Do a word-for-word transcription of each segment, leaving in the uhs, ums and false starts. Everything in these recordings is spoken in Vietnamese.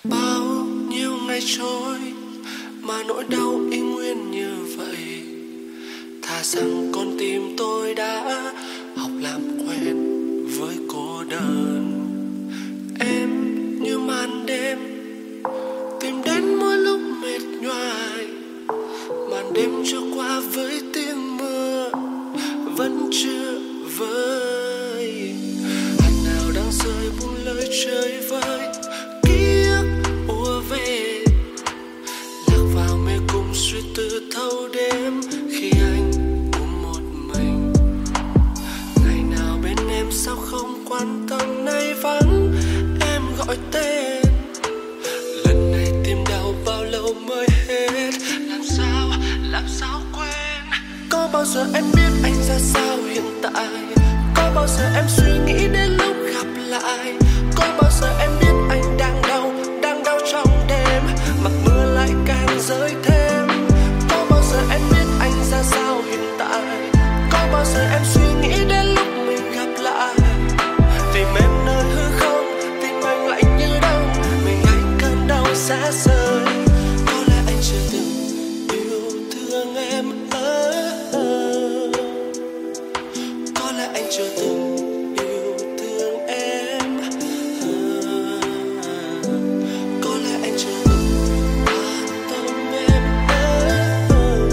Bao nhiêu ngày trôi mà nỗi đau y nguyên như vậy. Thà rằng con tim tôi đã học làm quen với cô đơn. Em như màn đêm tìm đến mỗi lúc mệt nhoài. Màn đêm trôi qua với tiếng mưa vẫn chưa vơi. Hạt nào đang rơi buông lời chơi vơi. Ký ức ùa về lạc vào mê cung suy tư thâu đêm. Khi anh ôm một mình, ngày nào bên em sao không quan tâm. Nay vắng em gọi tên, lần này tim đau bao lâu mới hết. Làm sao, làm sao quên. Có bao giờ em biết anh ra sao hiện tại. Có bao giờ em suy nghĩ đến lúc gặp lại. Có bao giờ em biết anh đang đau, đang đau trong đêm. Mặc mưa lại càng rơi thêm. Có bao giờ em biết anh ra sao hiện tại. Có bao giờ em suy nghĩ đến lúc mình gặp lại. Tìm em nơi hư không, tim anh lạnh như đông. Mình hay cơn đau xa rời. Có lẽ anh chưa từng yêu thương em. ờ, ờ. Có lẽ anh chưa từng yêu thương em. ờ, ờ. Có lẽ anh chưa từng quan tâm em. ờ, ờ.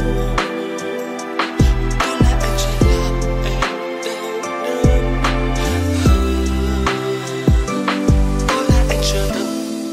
Có lẽ anh chỉ làm em đau đớn. ờ, Có lẽ anh chưa từng.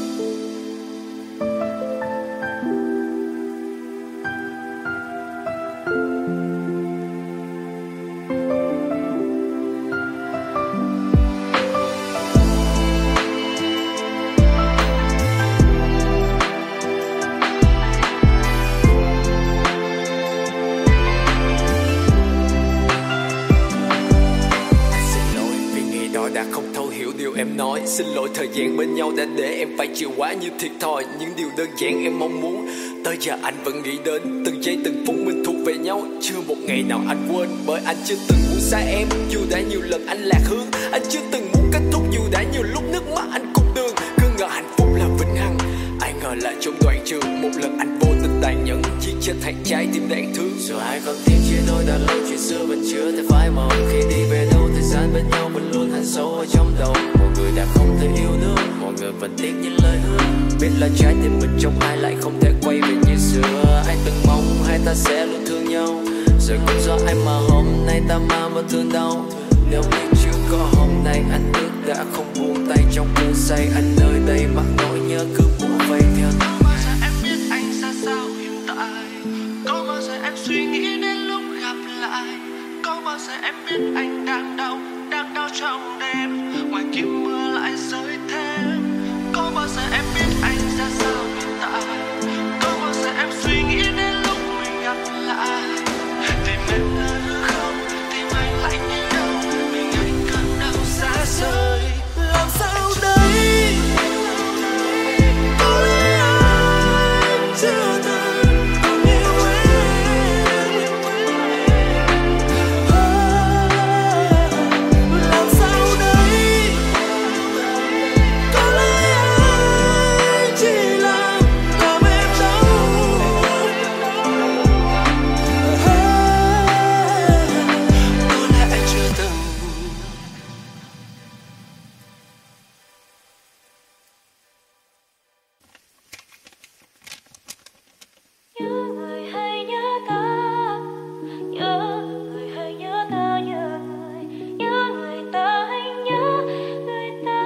Xin lỗi vì ngày đó đã không thấu hiểu điều em nói. Xin lỗi thời gian bên nhau đã để em phải chịu quá nhiều thiệt thòi. Những điều đơn giản em mong muốn tới giờ anh vẫn nghĩ đến. Từng giây từng phút mình thuộc về nhau. Chưa một ngày nào anh quên. Bởi anh chưa từng muốn xa em. Dù đã nhiều lần anh lạc hướng. Anh chưa từng muốn kết thúc. Dù đã nhiều lúc nước mắt anh cùng đường. Cứ ngờ hạnh phúc là vĩnh hằng, ai ngờ là trong đoạn trường. Một lần anh vô tình tàn nhẫn giết chết hai trái tim đáng thương. Dù hai con tim chia đôi đã lâu, chuyện xưa vẫn chưa thể phai màu. Khi đi về đâu thời gian bên nhau vẫn luôn hằn sâu ở trong đầu. Mọi người đã không thể yêu nữa, mọi người vẫn tiếc những lời hứa. Biết là trái tim mình trong ai lại không thể quay về như xưa. Anh từng mong hai ta sẽ luôn thương nhau, rồi cũng do anh mà hôm nay ta mang vẫn thương đau. Nếu như chưa có hôm nay anh ước đã không buông tay trong cơn say. Anh nơi đây mặc nỗi nhớ cứ bủa vây theo. Có bao giờ em biết anh ra sao hiện tại. Có bao giờ em suy nghĩ đến lúc gặp lại. Có bao giờ em biết anh đang đau, đang đau trong đêm. Ngoài kia mưa lại rơi thêm. Có bao giờ em biết anh ra sao hiện tại. Có bao giờ em suy nghĩ đến lúc mình gặp lại. Tìm em nơi hư không, tìm anh lạnh như đâu. Mình hay cơn đau xa rời. Làm sao đây. Có lẽ anh chưa từng còn yêu em. Làm sao đây. Có lẽ anh chỉ làm làm em đau. Có lẽ anh chưa từng. Nhớ người hay nhớ ta, nhớ người hay nhớ ta, nhớ người, nhớ người ta hay nhớ người ta,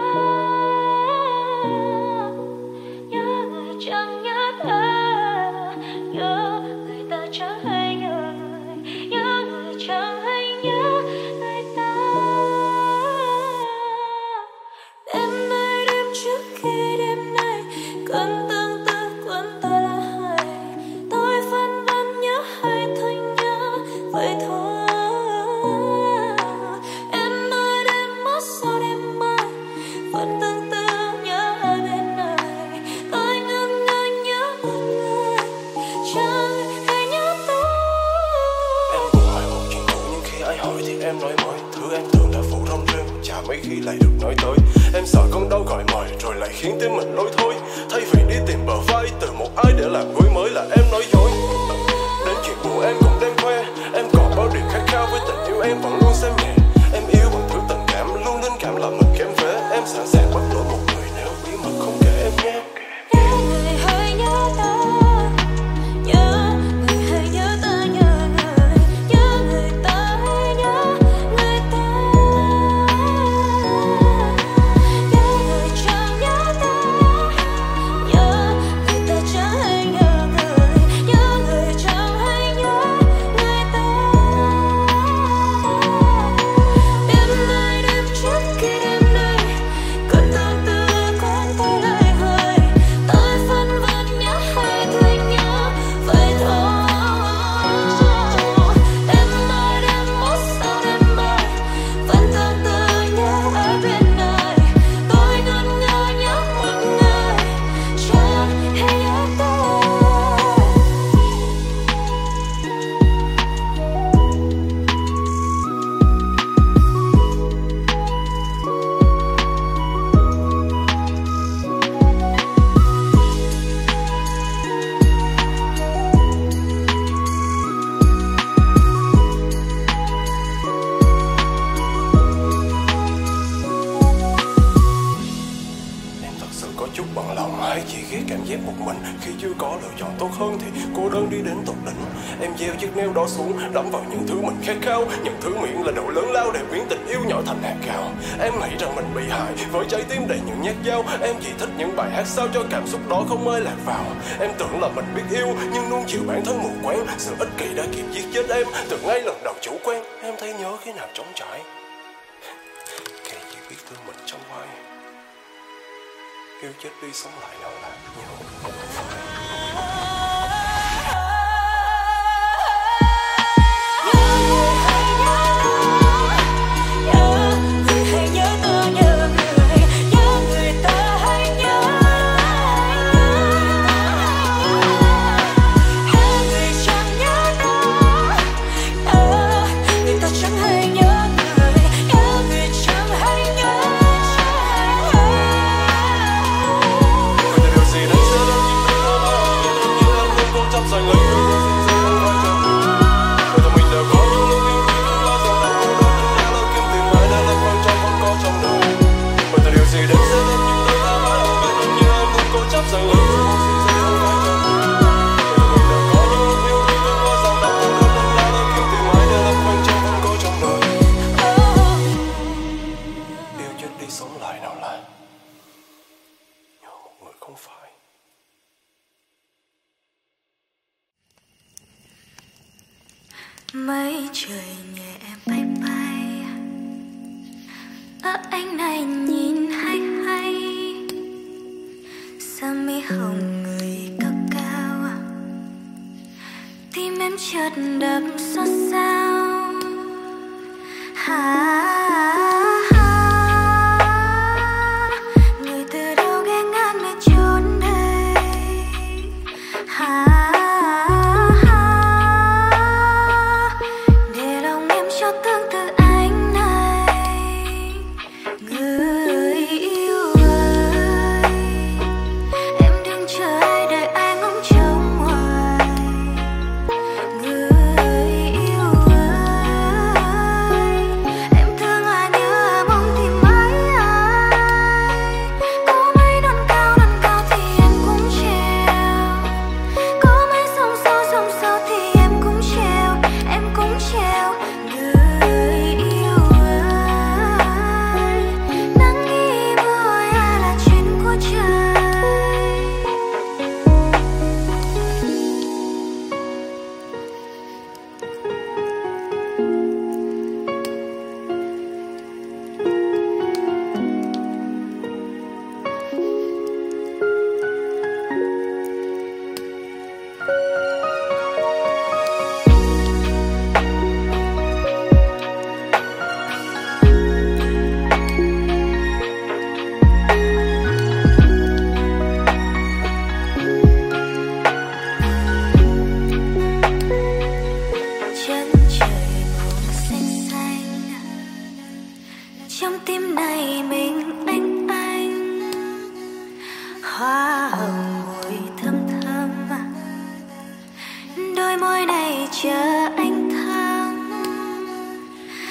nhớ người chẳng nhớ ta, nhớ người ta chẳng hay nhớ người, nhớ người chẳng hay nhớ người ta. Đêm nay đêm trước khi đêm nay cơn tương tư cuốn ta lại. Tôi vẫn vẫn nhớ hay thôi nhớ vậy thôi. Em ơi đêm mất sau đêm mai vẫn tương tư nhớ hai bên này. Tôi ngân ngơ nhớ một người chẳng hay nhớ tôi. Em vừa hỏi một chuyện cũ nhưng khi ai hỏi thì em nói mời. Thứ em tưởng là phụ rong rêu, chả mấy khi lại được nói tới. Em sợ con đau gọi mời rồi lại khiến tim mình lối thôi. Thay vì em vẫn luôn xem nhẹ. Em yêu bằng thứ tình cảm, luôn linh cảm làm mình kém phế. Em sẵn sàng bắt lỗi một người nếu bí mật không kể em nhé. Nhớ người hãy nhớ ta, nhớ người hãy nhớ ta, nhớ người, nhớ người ta hãy nhớ người ta. Nhớ người chẳng nhớ ta, nhớ người ta chẳng hãy nhớ người, nhớ người chẳng hãy nhớ người ta. Đêm nay đêm trước khi đêm nay, cơn tương tư con tôi lại hơi. Tôi phân vân nhớ hay thương nhớ vậy thôi. Đêm nay đêm mốt sau đêm mai, vẫn tương tư nhớ ở bên này. Tôi ngẩn ngơ nhớ một người chẳng hề nhớ tôi. Em thật sự có chút bằng lòng hay chỉ ghét cảm giác một mình. Khi chưa có lựa chọn tốt hơn thì cô đơn đi đến tột đỉnh. Em gieo chiếc nêu đó xuống, đắm vào những thứ mình khát khao. Những thứ miệng là độ lớn lao để biến tình yêu nhỏ thành hạt gạo. Em nghĩ rằng mình bị hại với trái tim đầy những nhát dao. Em chỉ thích những bài hát sao cho cảm xúc đó không ai lạc vào. Em tưởng là mình biết yêu nhưng nuông chiều bản thân mù quáng. Sự ích kỷ đã kịp giết chết em từ ngay lần đầu chủ quen. Em thấy nhớ khi nào trống trải, kẻ chỉ biết thương mình trong vai. Yêu chết đi sống lại nào là nhau không phải. Nhớ người hãy nhớ ta, nhớ người, nhớ người ta hãy nhớ. Nhớ người chẳng nhớ ta, nhớ người ta chẳng hãy nhớ người, nhớ người chẳng hãy nhớ. Vậy thì điều gì đến sẽ đến những thứ đó mà em như em luôn cố chấp giành lấy những điều gì sẽ không quan trọng. Vậy thì mình đều có những lúc yêu đuối cứ lo rằng lòng cô đơn nên nhớ kiếm tìm mãi đã là quan trọng không có trong đời. Vậy thì điều gì đến sẽ đến những thứ đó mà em như em luôn cố chấp giành lấy những điều gì sẽ không quan trọng. Vậy thì mình đều có những lúc yêu đuối cứ lo rằng lòng cô đơn nên nhớ kiếm tìm mãi đã là quan trọng không có trong đời. Yêu chết đi sống lại nào là nhớ một người không phải. Mây trời nhẹ bay bay, ơ anh này nhìn hay hay. Sao mi hồng người cao cao, tim em chợt đập xót sao. Ha, người từ đâu ghé ngang nơi chốn đây. Ha, để lòng em cho tương tư anh này. Người yêu ơi, em đừng chờ ai đợi ai ngóng trông hoài. Người yêu ơi, em thương ai nhớ mong tìm mãi ai. Có mấy đòn cao đòn cao thì em cũng treo, có mấy sóng sâu sóng sâu thì em cũng treo, em cũng treo. Người yêu ơi, nắng nghi mưa à là chuyện của trời. Chân trời buông xanh xanh, trong tim này mình anh anh. Hoa hồng mùi thơm thơm, đôi môi này chờ anh thơm.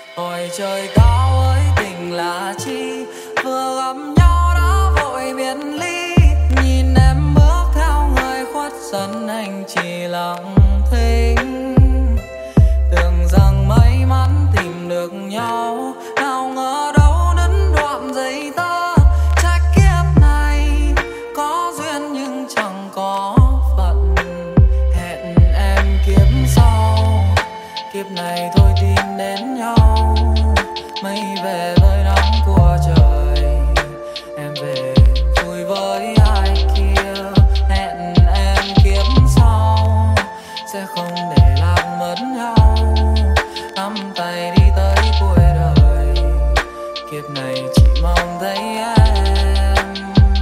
Hỏi trời cao ơi tình là chi, vừa gặp nhau đã vội biệt ly. Nhìn em bước theo người khuất dần, anh chỉ lặng thinh. Tưởng rằng may mắn tìm được nhau, nào ngờ đâu đứt đoạn dây tơ. Trách kiếp này có duyên nhưng chẳng có phận. Hẹn em kiếp sau, kiếp này thôi tin đến nhau. Mây về với nắng của trời, em về vui với ai kia. Hẹn em kiếp sau, sẽ không để lạc mất nhau. Nắm tay đi tới cuối đời, kiếp này chỉ mong thấy em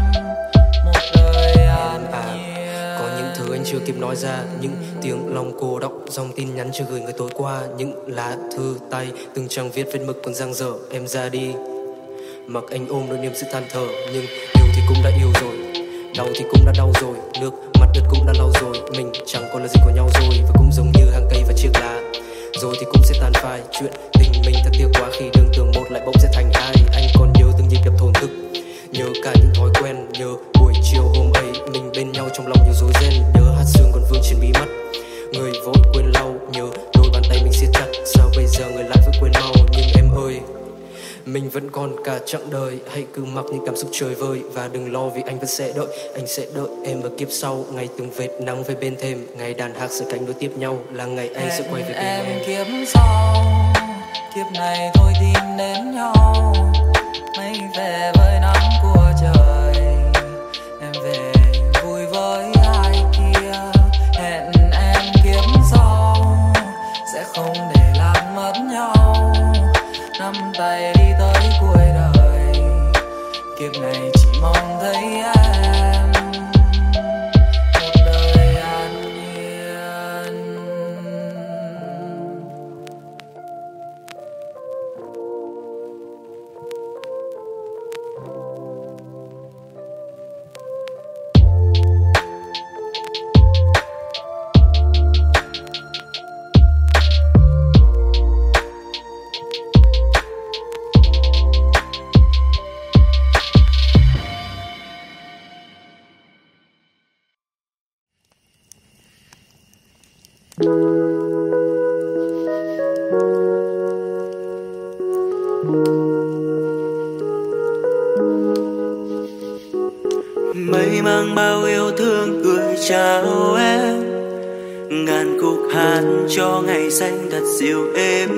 một đời an nhiên. À, có những thứ anh chưa kịp nói ra, những tiếng lòng cô đọc, dòng tin nhắn chưa gửi người tối qua, những lá thư tay từng trang viết vết mực còn dang dở. Em ra đi mặc anh ôm nỗi niềm sự than thở, nhưng yêu thì cũng đã yêu rồi, đau thì cũng đã đau rồi, nước mắt ướt cũng đã lau rồi. Mình chẳng còn là gì của nhau rồi, và cũng giống như hàng cây và chiếc lá, rồi thì cũng sẽ tàn phai. Chuyện tình mình thật tiếc quá khi đường tưởng một lại bỗng sẽ thành hai. Anh còn nhớ từng nhịp đập thổn thức, nhớ cả những thói quen, nhớ buổi chiều hôm ấy mình bên nhau trong lòng nhiều rối ren. Nhớ hạt sương còn vương trên mí mắt, người vội quên lau. Nhớ đôi bàn tay mình siết chặt, sao bây giờ người lại vẫn quên mau. Nhưng em ơi, mình vẫn còn cả chặng đời, hãy cứ mặc những cảm xúc chơi vơi. Và đừng lo vì anh vẫn sẽ đợi, anh sẽ đợi em ở kiếp sau. Ngày từng vệt nắng về bên thềm, ngày đàn hát giữa cánh nối tiếp nhau, là ngày anh sẽ quay về bên em. Em kiếp sau, kiếp này thôi tin đến nhau. Mây về với nắng của trời, em về vui với ai kia. Hẹn em kiếp sau, sẽ không để lạc mất nhau. Nắm tay đi tới cuối đời, kiếp này chỉ mong thấy em một đời an nhiên. Mây mang bao yêu thương gửi chào em, ngàn khúc hát cho ngày xanh thật dịu êm.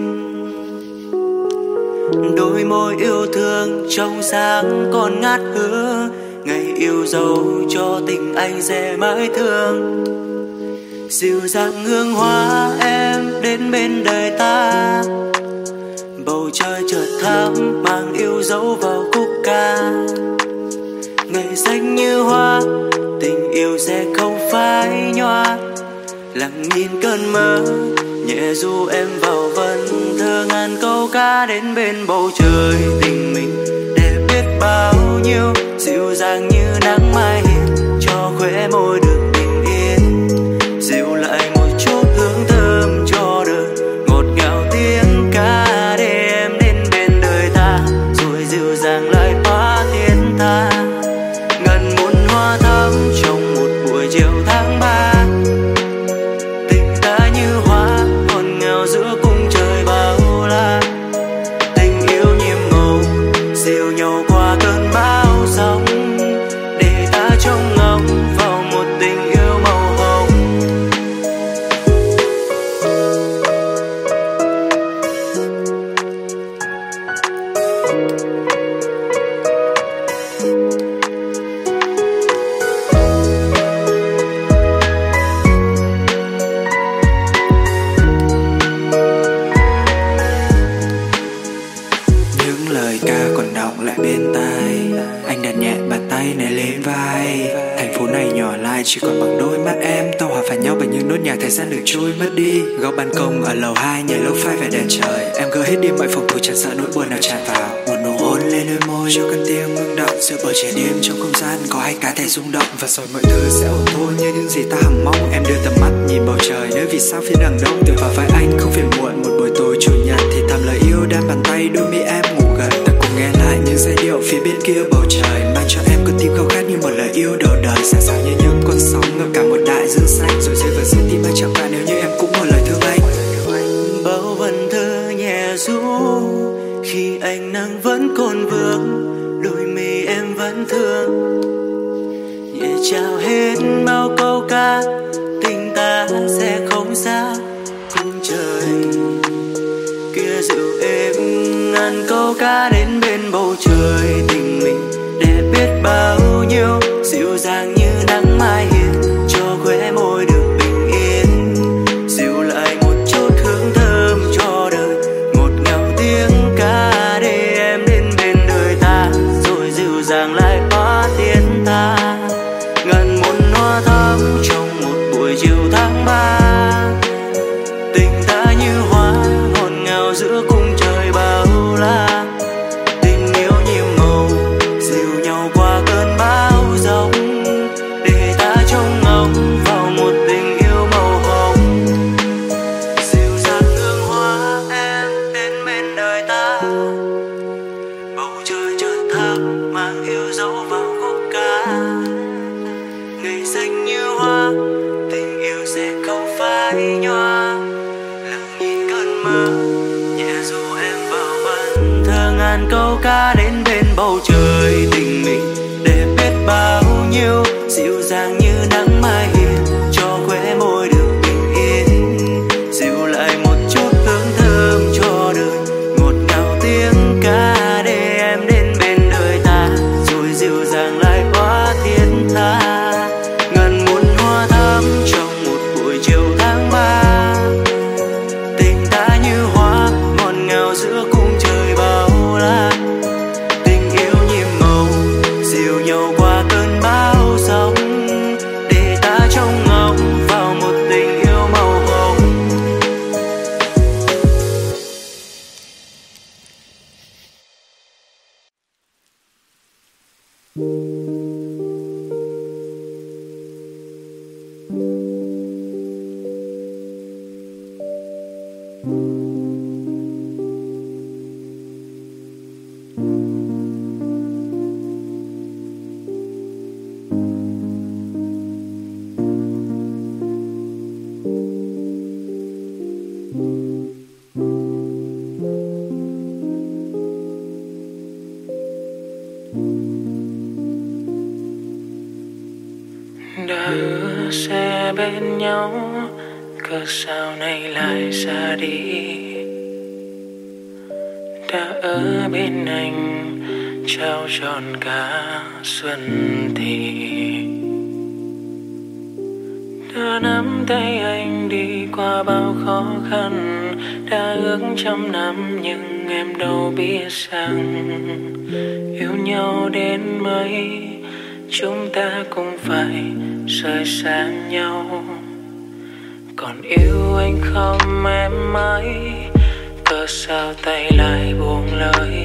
Đôi môi yêu thương trong sáng còn ngát hương, ngày yêu dấu cho tình anh sẽ mãi thương. Dịu dàng hương hoa em đến bên đời ta, bầu trời chợt thắm mang yêu dấu vào khúc ca. Ngày xanh như hoa, tình yêu sẽ không phai nhòa. Lặng nhìn cơn mơ, nhẹ du em vào vần thơ ngàn câu ca đến bên bầu trời. Tình mình đẹp biết bao nhiêu, dịu dàng như nắng mai hiền, cho khóe môi được bình yên. Dịu lại một chút hương thơm cho đời, ngọt ngào tiếng ca để em đến bên đời ta, rồi dịu dàng lại hóa thiên tha. Ngàn muôn hoa thắm trong một buổi chiều tháng ba, tình ta như hoa ngọt ngào giữa cung trời bao la. Tình yêu nhiệm màu dìu nhau qua cơn bão giông, để ta trông ngóng vào một tình yêu màu hồng. Những lời ca còn đọng lại bên tai, anh đặt nhẹ bàn tay này lên vai. Thành phố này nhỏ lại chỉ còn bằng đôi mắt em, tao hòa vào nhau bởi những nốt nhạc thời gian được trôi mất đi. Góc ban công ở lầu hai nhảy lúc phai về đèn trời, em gỡ hết đi mọi phòng thủ chẳng sợ nỗi buồn nào tràn vào. Một nụ hôn lên đôi môi cho cơn tim ngưng động, giữa bầu trời đêm trong không gian có hai cá thể rung động. Và rồi mọi thứ sẽ ổn thôi như những gì ta hằng mong. Em đưa tầm mắt nhìn bầu trời, nơi vì sao phía đằng đông tựa vào vai anh không phiền muộn. Một buổi tối chủ nhật thì thầm lời yêu bên kia bầu trời mang cho em con tim khao khát như một lời yêu đầu đời, sẵn sàng như những con sóng ngập cả một đại dương xanh, rồi rơi vào giữa tim anh chẳng qua nếu như em cũng một lời thương anh. Bao vần thơ nhẹ ru khi ánh nắng vẫn còn vương, đôi mi em vẫn thương nhẹ trao hết bao câu ca, tình ta sẽ không xa cùng trời kia dịu êm ngàn câu ca đến bên bầu trời. Tình mình để biết bao nhiêu dịu dàng như nắng mai hiền, cho khóe môi được bình yên, dịu lại một chút hương thơm cho đời, ngọt ngào tiếng ca để em đến bên đời ta, rồi dịu dàng lại hóa tiến ta. Ngàn muôn hoa thắm trong một buổi chiều tháng ba, tình ta như hoa ngọt ngào giữa cung trời bao la. Tình yêu nhiệm màu dìu nhau qua cơn bão giông, để ta trông ngóng vào một tình yêu màu hồng. Dịu dàng hương hoa em đến bên đời ta, bầu trời chợt thấp mang yêu dấu vào khúc ca. Ngày xanh như hoa, tình yêu sẽ không phai nhòa, lặng nhìn cơn mơ nhẹ dù em vào vần thơ ngàn câu ca đến bên bầu trời. Tình mình để biết bao nhiêu dịu dàng như nắng mai hiền, cho khóe môi được bình yên, dịu lại một chút hương thơm cho đời, ngọt ngào tiếng ca để em đến bên đời ta, rồi dịu dàng lại hóa thiên tha. Ngàn muôn hoa thắm trong một buổi chiều tháng ba, tình ta như hoa ngọt ngào giữa cung trời bao la. Tình yêu nhiệm màu dìu nhau qua cơn bão giông, để ta trông ngóng vào một tình yêu màu hồng. Đã hứa sẽ bên nhau, cớ sao nay lại xa đi. Đã ở bên anh trao trọn cả xuân thì, đã nắm tay anh đi qua bao khó khăn, đã ước trăm năm nhưng em đâu biết rằng yêu nhau đến mấy chúng ta cũng phải rời xa nhau. Còn yêu anh không em mãi, cớ sao tay lại buông lời.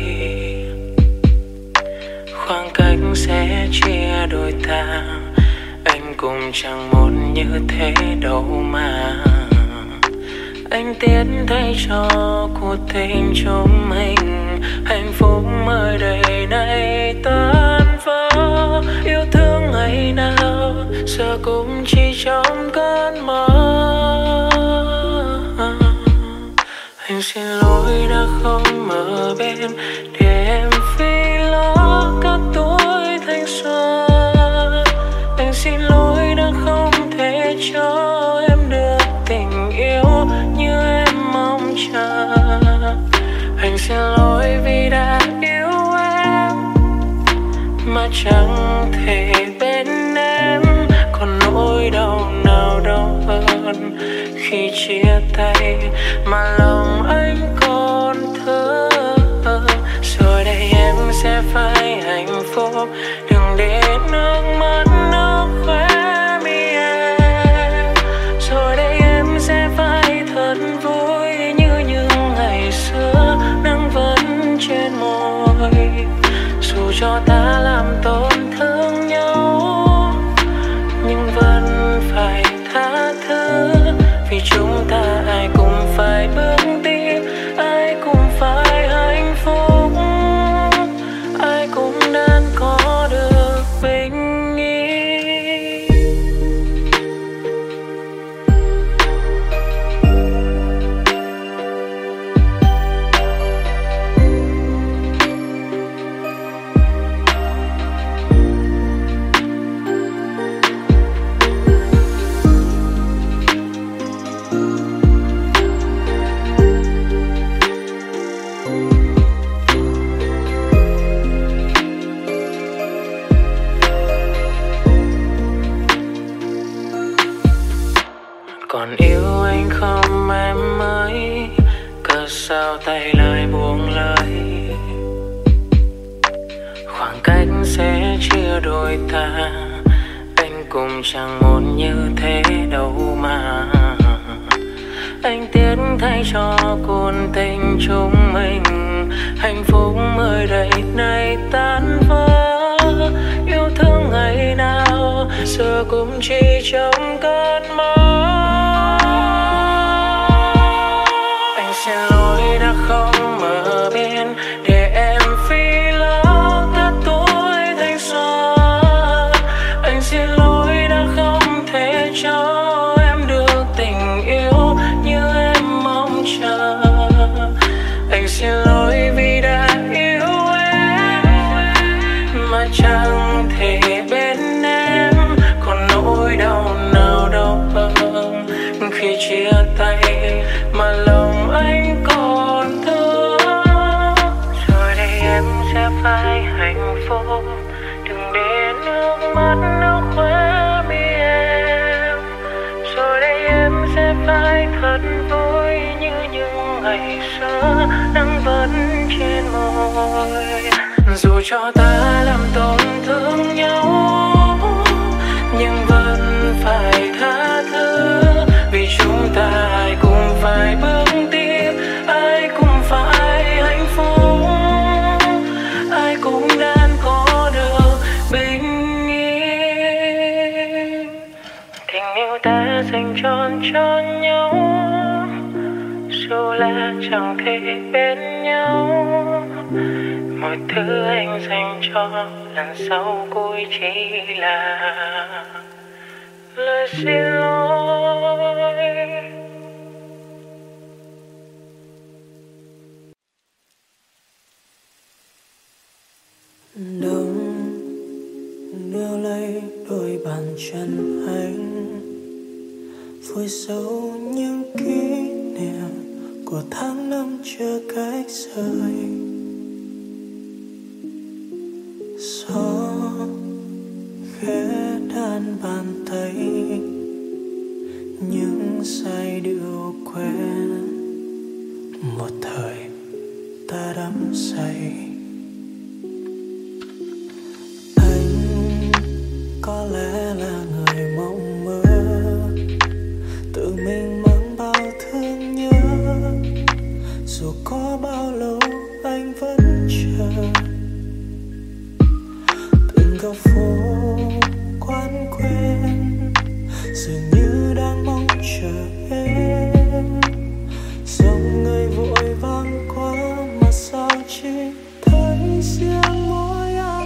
Khoảng cách sẽ chia đôi ta, anh cũng chẳng muốn như thế đâu mà. Anh tiến thay cho cuộc tình chúng mình, hạnh phúc mới đây này tan vỡ. Yêu thương ngày nào giờ cũng chỉ trong cơn mơ. Anh xin lỗi đã không ở bên để em phi lo cả tuổi thanh xuân. Anh xin lỗi đã không thể cho em được tình yêu như em mong chờ. Anh xin lỗi vì đã yêu em mà chẳng thể bên em. Còn nỗi đau nào đau hơn khi chia tay mà lòng anh còn thơ. Rồi đây em sẽ phải hạnh phúc, đừng để nước mắt nó khóe mi em. Rồi đây em sẽ phải thật vui như những ngày xưa, nắng vẫn trên môi. Dù cho ta làm tổn thương nhau nhưng vẫn phải tha thứ, vì chúng ta ai cũng phải bước đi, ai cũng phải hạnh phúc, ai cũng đã sao tay lại buông lời. Khoảng cách sẽ chia đôi ta, anh cũng chẳng muốn như thế đâu mà. Anh tiếc thay cho cuộc tình chúng mình, hạnh phúc mới đây này tan vỡ. Yêu thương ngày nào giờ cũng chỉ trong cơn mơ. Anh xin lỗi đã không mở bên để em phi lâu cả tuổi thanh xuân. Anh xin lỗi đã không thể cho em được tình yêu như em mong chờ. Anh xin lỗi vì đã yêu em mà chẳng thể bên em, còn nỗi đau nào đau hơn khi chia tay mà lòng anh còn thương. Rồi đây em sẽ phải hạnh phúc, đừng để nước mắt nó khóe mi em. Rồi đây em sẽ phải thật vui như những ngày xưa, nắng vẫn trên môi. Dù cho ta làm tổn thương nhau nhưng vẫn phải tha thứ, vì chúng ta ai cũng phải bước tiếp, ai cũng phải hạnh phúc, ai cũng đang có được bình yên. Tình yêu ta dành trọn cho nhau, dù là chẳng thể bên nhau. Mọi thứ anh dành cho lần sau cuối chỉ là lời xin lỗi. Đông níu lấy đôi bàn chân anh, vùi sâu những kỷ niệm của tháng năm chưa cách rời. Gió khẽ đan bàn tay, những giai điệu quen một thời ta đắm say. Anh có lẽ là người mộng mơ, tự mình mang bao thương nhớ. Dù có bao lâu anh vẫn chờ, từng góc phố quán quen dường như đang mong chờ em. Dòng người vội vàng qua mà sao chỉ thấy riêng mỗi anh.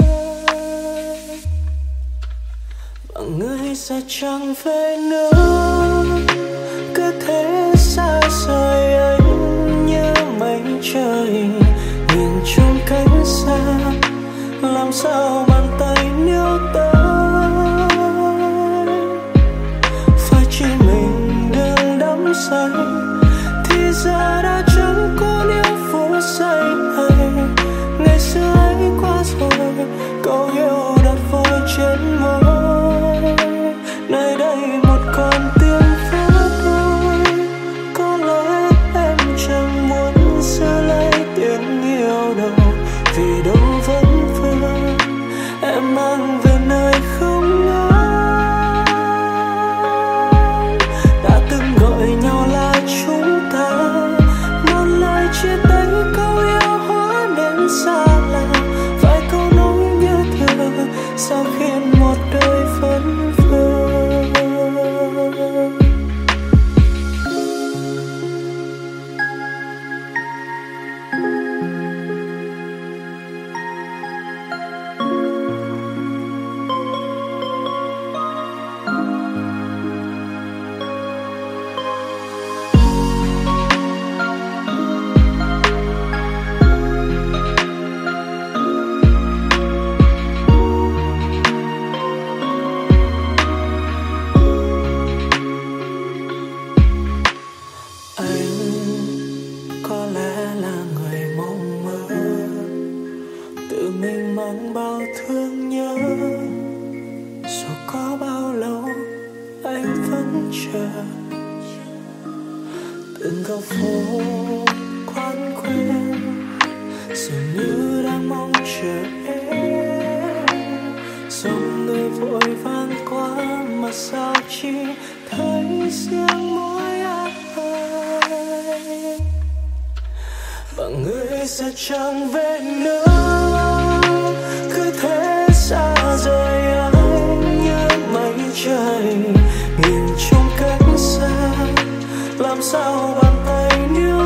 Và người sẽ chẳng về nữa, cứ thế xa rời anh như mây trời. Nhìn trong cánh xa làm sao bàn tay níu tới, phải chỉ mình đừng đắm say. Thì giờ đã chẳng có níu phút giây này, ngày xưa ấy qua rồi, câu yêu đặt vội trên môi. Nơi đây một con tiếng pháo thôi, có lẽ em chẳng muốn giữ lấy tiếng yêu đâu, vì đâu vẫn vương em mang về nơi không ngờ. Đã từng gọi nhau là chúng ta, một lời chia tay câu yêu hóa nên xa lạ. Vài câu nói như thừa sao khiến một đời vẫn vương. Từng góc phố vẫn quen, dường như đang mong chờ em. Dòng người vội vàng qua mà sao chỉ thấy riêng mỗi ai, và người sẽ chẳng về nữa. Cứ thế xa rời anh như mây trời, nhìn trong cách xa làm sao bàn tay níu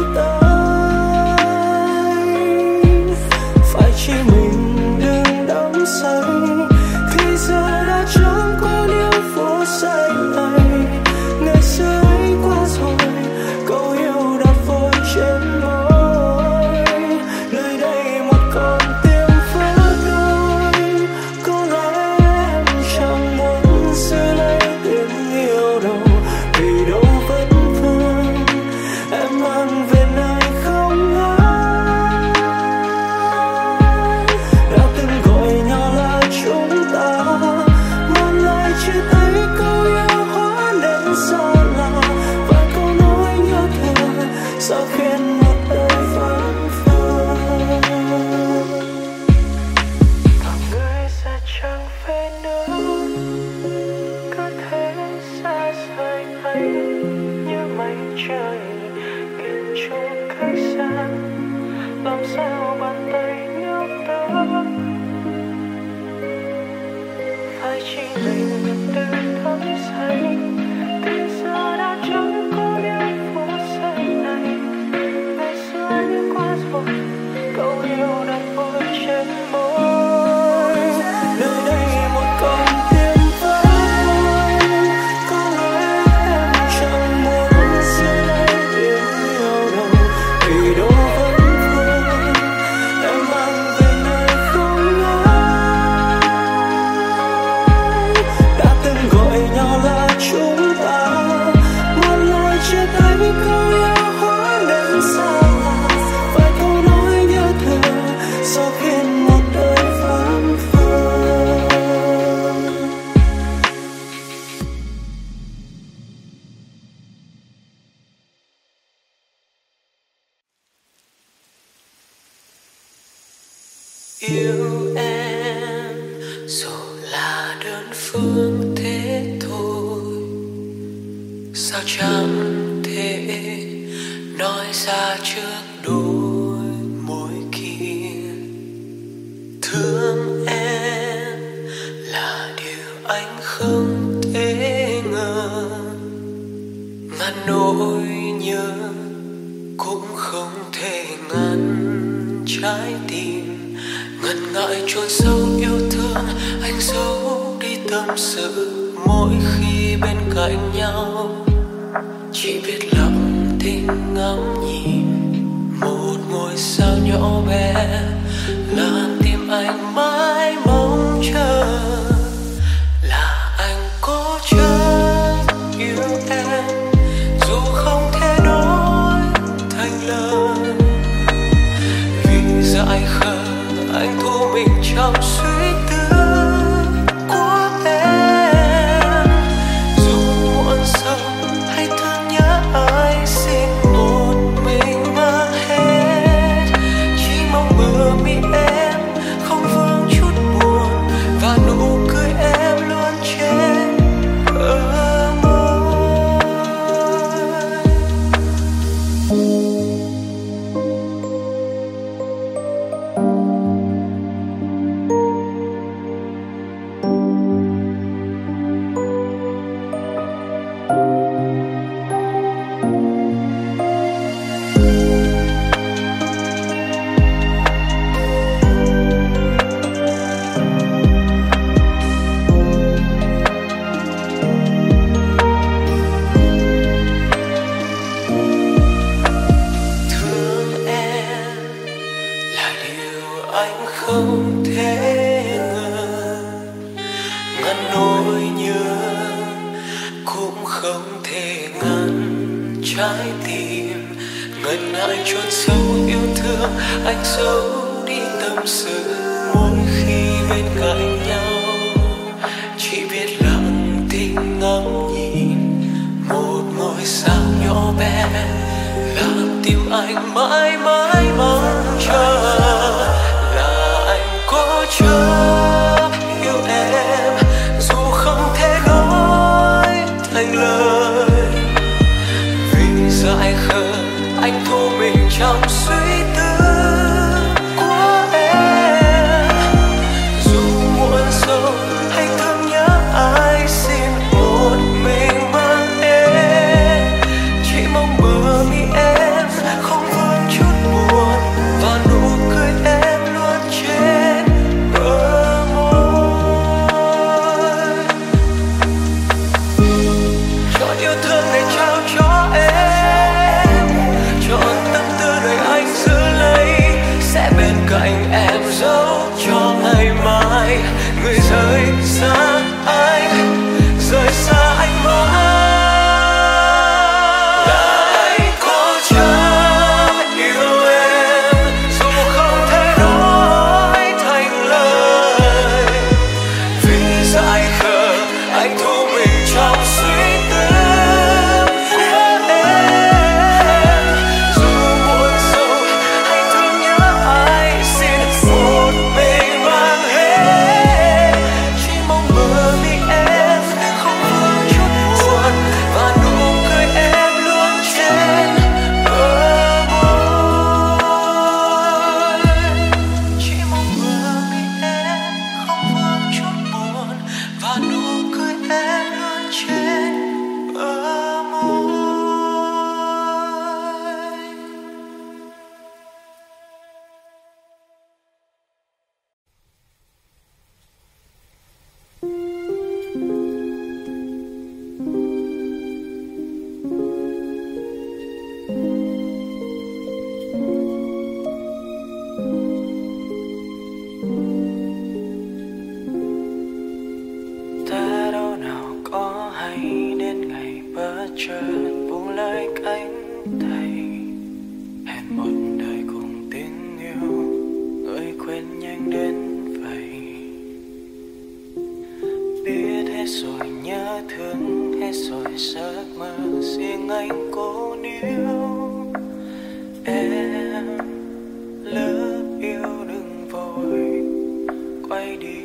tới. Phải chỉ mình đừng đắm say khi giờ đã chẳng còn yêu phút giây này. Ngày xưa ấy qua rồi, câu yêu đã vội trên môi. Nơi đây một con tim vỡ đôi, có lẽ em chẳng muốn giữ lấy tiếng yêu đâu, vì đâu vẫn vương em mang về nơi không ai. Đã từng gọi nhau là chúng ta, mà lại chia tay câu yêu hóa nên xa lạ. Và câu nói nhớ thương sao khiến một đời phăng phơ. Và người sẽ chẳng về nữa, cứ thế xa rời anh như mây trời, nhìn trong cách xa làm sao bàn tay níu tới. Phải chỉ mình đừng thấm say thì giờ đã chẳng có những phút giây này. Ngày xưa anh qua rồi, câu yêu đã vội trên môi. Nơi đây một con tim vỡ, có lẽ em chẳng muốn giữ lấy tiếng yêu đâu, vì đâu vẫn vương em mang về nơi không ai. Đã từng gọi nhau là chúng ta, mà lại chia tay câu yêu hóa nên xa lạ. Vài câu nói nhớ thương sao khiến một đời phăng phơ. Yêu em dù là đơn phương thế thôi, sao chẳng thể nói ra trước đôi môi kia. Thương em là điều anh không thể ngờ, ngăn nỗi nhớ cũng không thể ngăn trái tim. Ngần ngại chôn sâu yêu thương, anh giấu đi tâm sự mỗi khi bên cạnh nhau. Chỉ biết lặng thinh ngắm nhìn một ngôi sao nhỏ bé, làm tim anh mãi mong chờ. Là anh cố chấp yêu em dù không thể nói thành lời, vì dại khờ anh thu mình trong suy tư của em. Dù muộn sâu hay thương nhớ ai, xin một mình mà hết. Chỉ mong bờ mi em không vương chút buồn, và nụ cười em luôn trên bờ môi. Thương em là điều anh không thể ngờ, ngăn nỗi nhớ cũng không thể ngăn trái tim. Ngần ngại chôn sâu yêu thương, anh giấu đi tâm sự mỗi khi bên cạnh nhau. Chỉ biết lặng thinh ngắm nhìn một ngôi sao nhỏ bé, làm tim anh mãi mãi mong chờ là anh có chấp yêu em dù không thể nói thành lời. Vì dại khờ anh thu mình trong suy tư của em, dù muộn sâu hay thương nhớ ai xin một mình mang em. Chỉ mong bờ mi em không vương chút buồn và nụ cười em luôn trên bờ môi. Chọn yêu thương để trao cho em, chọn tâm tư đời anh giữ lấy, sẽ bên cạnh em dẫu cho ngày mai người rời xa anh, rời xa anh mãi. Là anh có chấp yêu em dù không thể nói thành lời. Vì dại khờ anh thu mình trong suy tư của em, dù buồn sâu hay thương nhớ ai xin một mình mang hết. Chỉ mong bờ mi em không vương chút buồn và nụ cười em luôn trên bờ môi. Chỉ mong bờ mi em không vương chút buồn và nụ cười em luôn trên bờ môi. Ta đâu nào có hay đến ngày bất chợt buông lơi cánh tay, hẹn một đời cùng tình yêu người quên nhanh đến vậy. Biết hết rồi nhớ thương, hết rồi giấc mơ riêng anh cố níu. Em lỡ yêu đừng vội quay đi,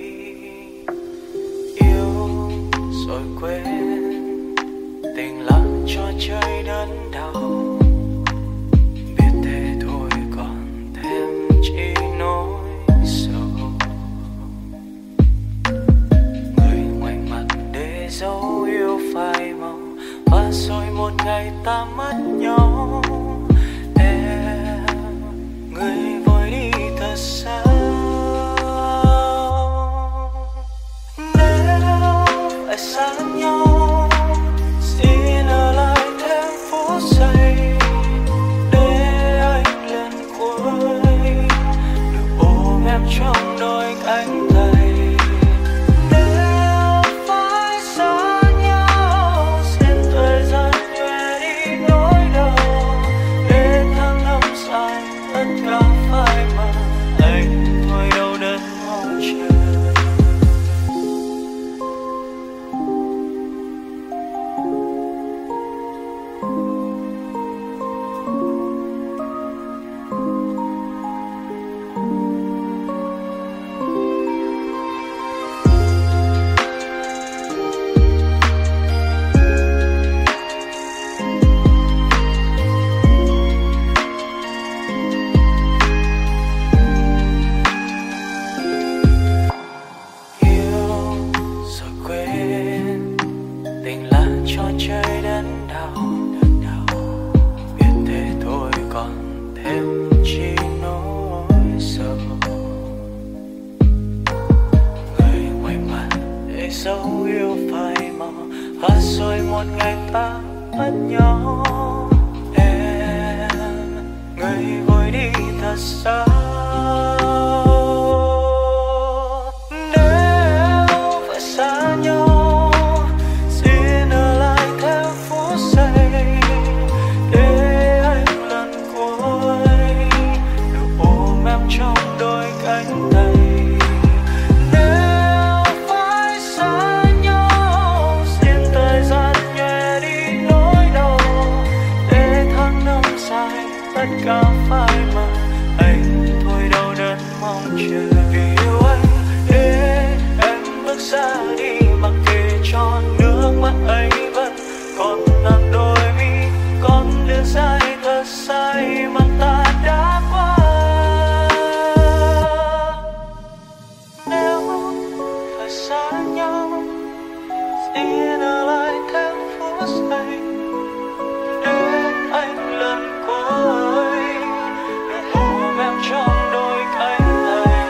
rồi quên tình lặng cho chơi đớn đau. Biết thế thôi còn thêm chỉ nỗi sầu. Người ngoảnh mặt để dấu yêu phai màu, và rồi một ngày ta mất nhau. Em người vội đi thật xa. Phải xa nhau xin ở lại thêm phút giây để anh lần cuối được ôm em trong đôi cánh tay. Nếu phải xa nhau xin thời gian nhòe đi nỗi đau để tháng năm dài tất cả phai mờ. Anh thôi đâu đớn mong chờ. Dấu yêu phai màu và rồi một ngày ta mất nhau. Em người vội đi thật xa. Nếu phải xa nhau xin ở lại thêm phút giây để anh lần cuối được ôm em trong đôi cánh tay. tất cả phai mờ. Anh thôi đâu đến mong chờ, vì yêu anh để em bước ra đi, mặc kệ cho nước mắt ấy vẫn còn nặng đôi mi. Con đường dài thật dài mà ta đã qua, nếu phải xa nhau xin ở lại thêm phút giây để anh lần cuối được ôm em trong đôi cánh này.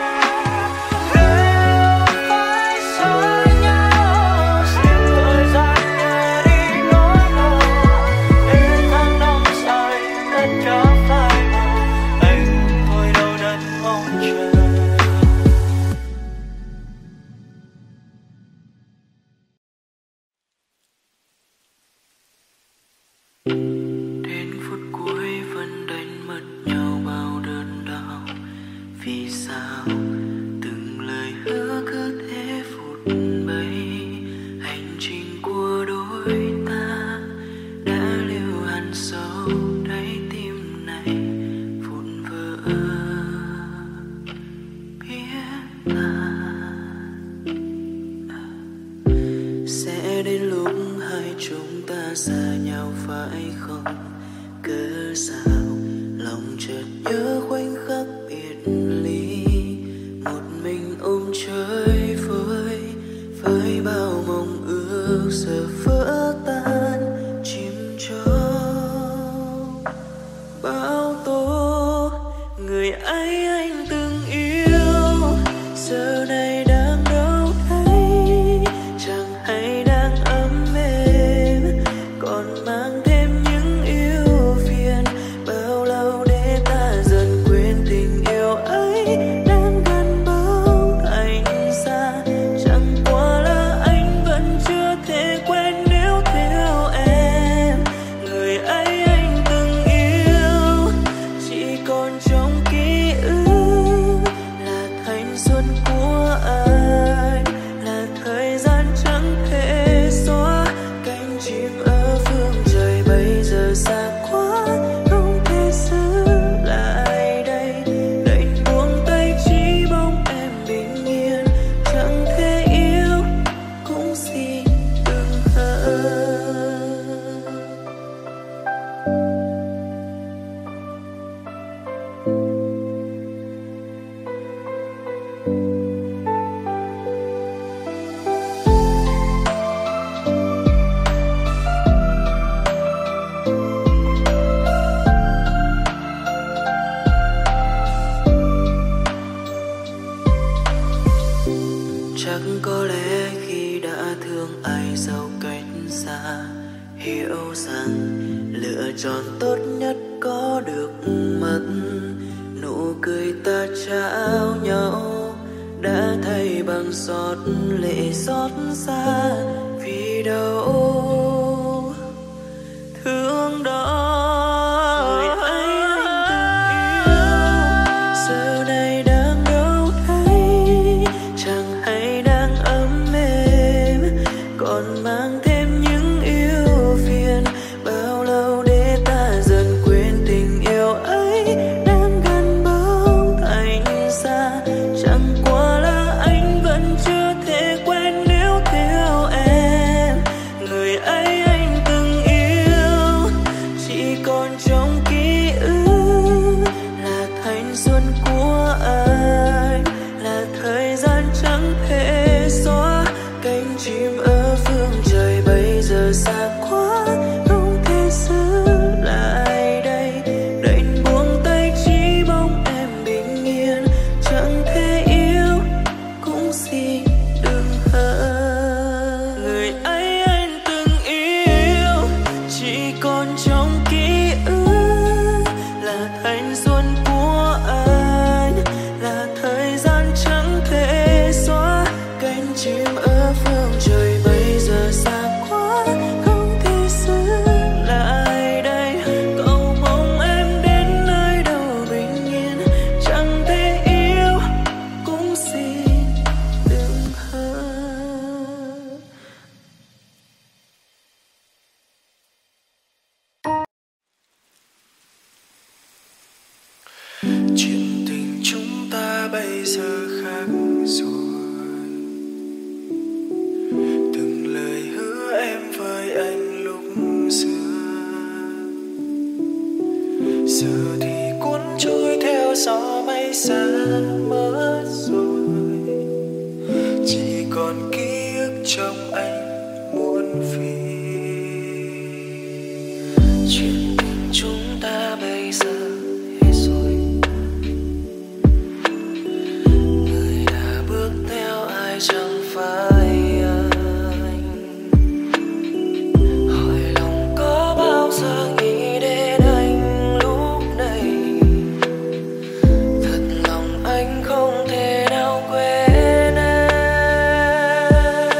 Nếu phải xa nhau xin thời gian nhẹ đi nỗi lòng để tháng năm dài tất cả phai màu. Anh thôi đâu đất mong chờ. Đến phút cuối vẫn đánh mất nhau bao đớn đau. Vì sao từng lời hứa cứ thế phút bay? Hành trình của đôi ta đã lưu hằn sâu đáy tim này, vụn vỡ biết là sẽ đến lúc hai chúng ta xa nhau phải không? Cớ sao lòng chợt nhớ khoảnh khắc biệt ly, một mình ôm chơi vơi với bao mong ước giờ vỡ tan chìm trong bão tố. Người ấy anh từng yêu giờ này đang đâu đây, chẳng hay đang ấm êm còn mang thêm những ưu phiền. Bao lâu để ta dần quên tình yêu ấy đang gần bóng thành xa, chẳng qua là anh vẫn chưa thể quên nếu theo em. Người ấy anh từng yêu chỉ còn trong ký ức, là thanh xuân của anh, là thời gian chẳng thể xóa. Cánh chim ở phương trời bây giờ xa quá, không thể giữ lại đây. Đành buông tay chỉ bóng em bình yên, chẳng thể yêu cũng xin đừng hờn. Chắc có lẽ khi đã thương ai sau cách xa, hiểu rằng lựa chọn tốt nhất có được mất. Nụ cười ta trao nhau đã thay bằng giọt lệ xót xa, vì đâu thương đó. Người ấy anh từng yêu giờ này đang đâu đây, chẳng hay đang ấm êm còn mang thêm những ưu phiền. Bao lâu để ta dần quên tình yêu ấy đang gần bóng thành xa, chẳng qua là anh vẫn chưa thể quên nếu theo Chuyện tình chúng ta bây giờ khác rồi. Từng lời hứa em với anh lúc xưa giờ thì cuốn trôi theo gió bay xa mất rồi. Chỉ còn ký ức trong anh muôn phiền. Chuyện tình chúng ta bây giờ hết rồi. Người đã bước theo ai chẳng phải anh. Hỏi lòng có bao giờ nghĩ đến anh lúc này. Thật lòng anh không thể nào quên em.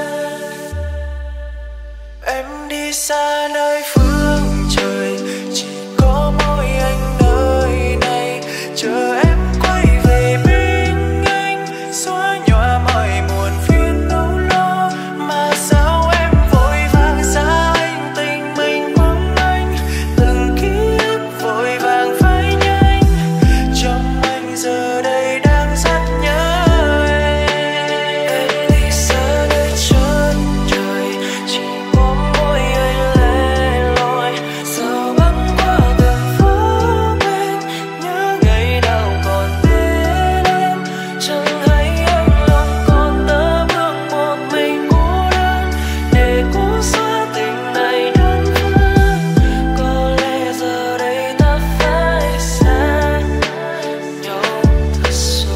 Em đi xa nơi phương trời, chỉ có mỗi anh nơi này. Chờ em quay về bên anh, xóa nhòa mọi muộn phiền âu lo. Mà sao em vội vàng xa anh, tình mình mong anh. Từng ký ức vội vàng phai nhanh, trong anh giờ đây đang rất nhớ em. Em đi xa nơi chân trời, chỉ có mỗi anh lẻ loi. Sao băng qua từng phố bên, nhớ ngày nào còn bên em. Chẳng hay anh lòng còn tơ vương một mình cô đơn, để cố xóa tình này đơn phương. Có lẽ giờ đây ta phải xa nhau thật rồi.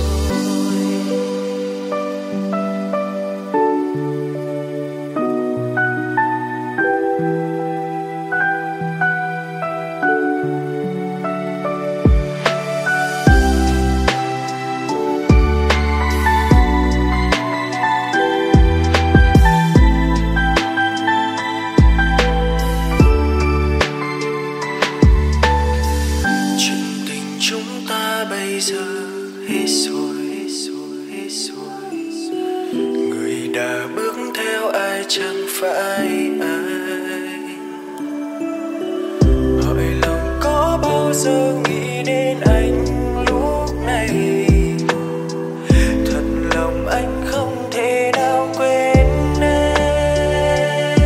Chuyện tình chúng ta bây giờ hết rồi, hết rồi, hết rồi. Người đã bước theo ai chẳng phải ai. Hỏi lòng có bao giờ nghĩ đến anh lúc này. Thật lòng anh không thể nào quên em.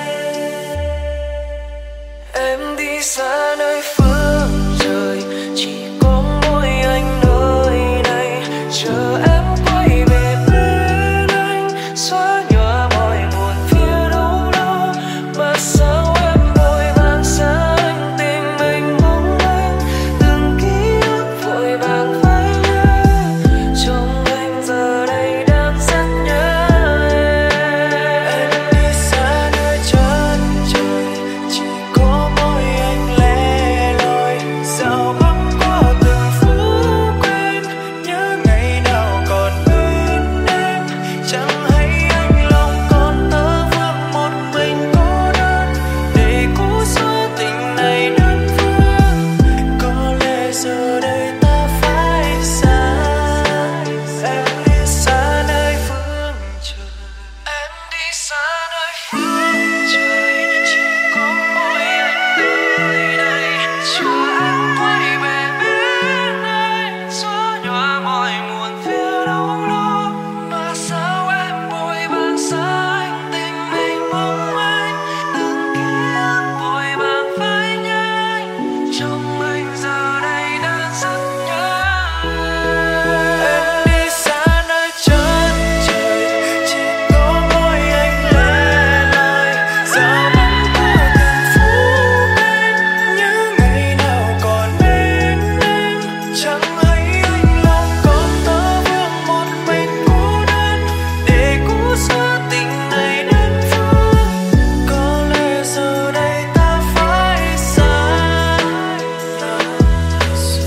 Em đi xa nơi phương trời, chỉ có mỗi anh nơi này. Chờ em quay về bên anh, xóa nhòa mọi buồn phiền âu lo. Mà sao em vội vàng xa anh, tình mình mong anh. Từng ký ức vội vàng phai nhạt, trong anh giờ đây đang rất nhớ em. Em đi xa nơi chân trời, chỉ có mỗi anh lẻ loi. Dạo băng qua từng phố quen, nhớ ngày nào còn bên em. Chẳng hay anh lòng còn tơ vương một mình cô đơn, để cố xóa tình này đơn phương. Có lẽ giờ đây ta phải xa. Em đi xa nơi phương trời. Em đi xa nơi phương trời, chỉ có mỗi anh nơi đây. Chờ em quay về bên anh, xóa nhòa mọi muộn phiền âu lo. Mà sao em vội vàng xa anh, tình mình mong anh. Từng ký ức vội vàng phai nhanh, trong anh giờ đây đang rất nhớ Em đi xa nơi chân trời, chỉ có mỗi anh lẻ loi. Dạo băng qua từng phố quen, nhớ ngày nào còn bên em. Chẳng hay anh lòng còn tơ vương một mình cô đơn, để cố xóa tình này đơn phương. Có lẽ giờ đây ta phải xa nhau rồi.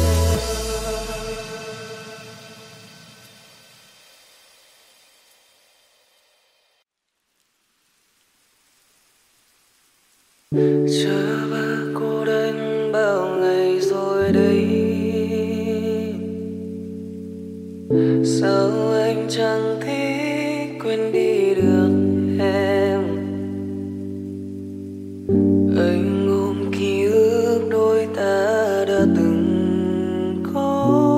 chờ ba cô đơn bao ngày rồi đây. Sao anh chẳng thể quên đi được em. Anh ôm ký ức đôi ta đã từng có.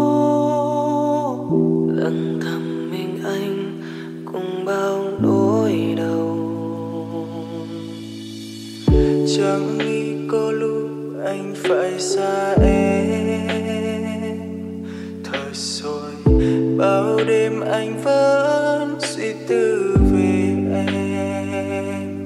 anh vẫn suy tư về em.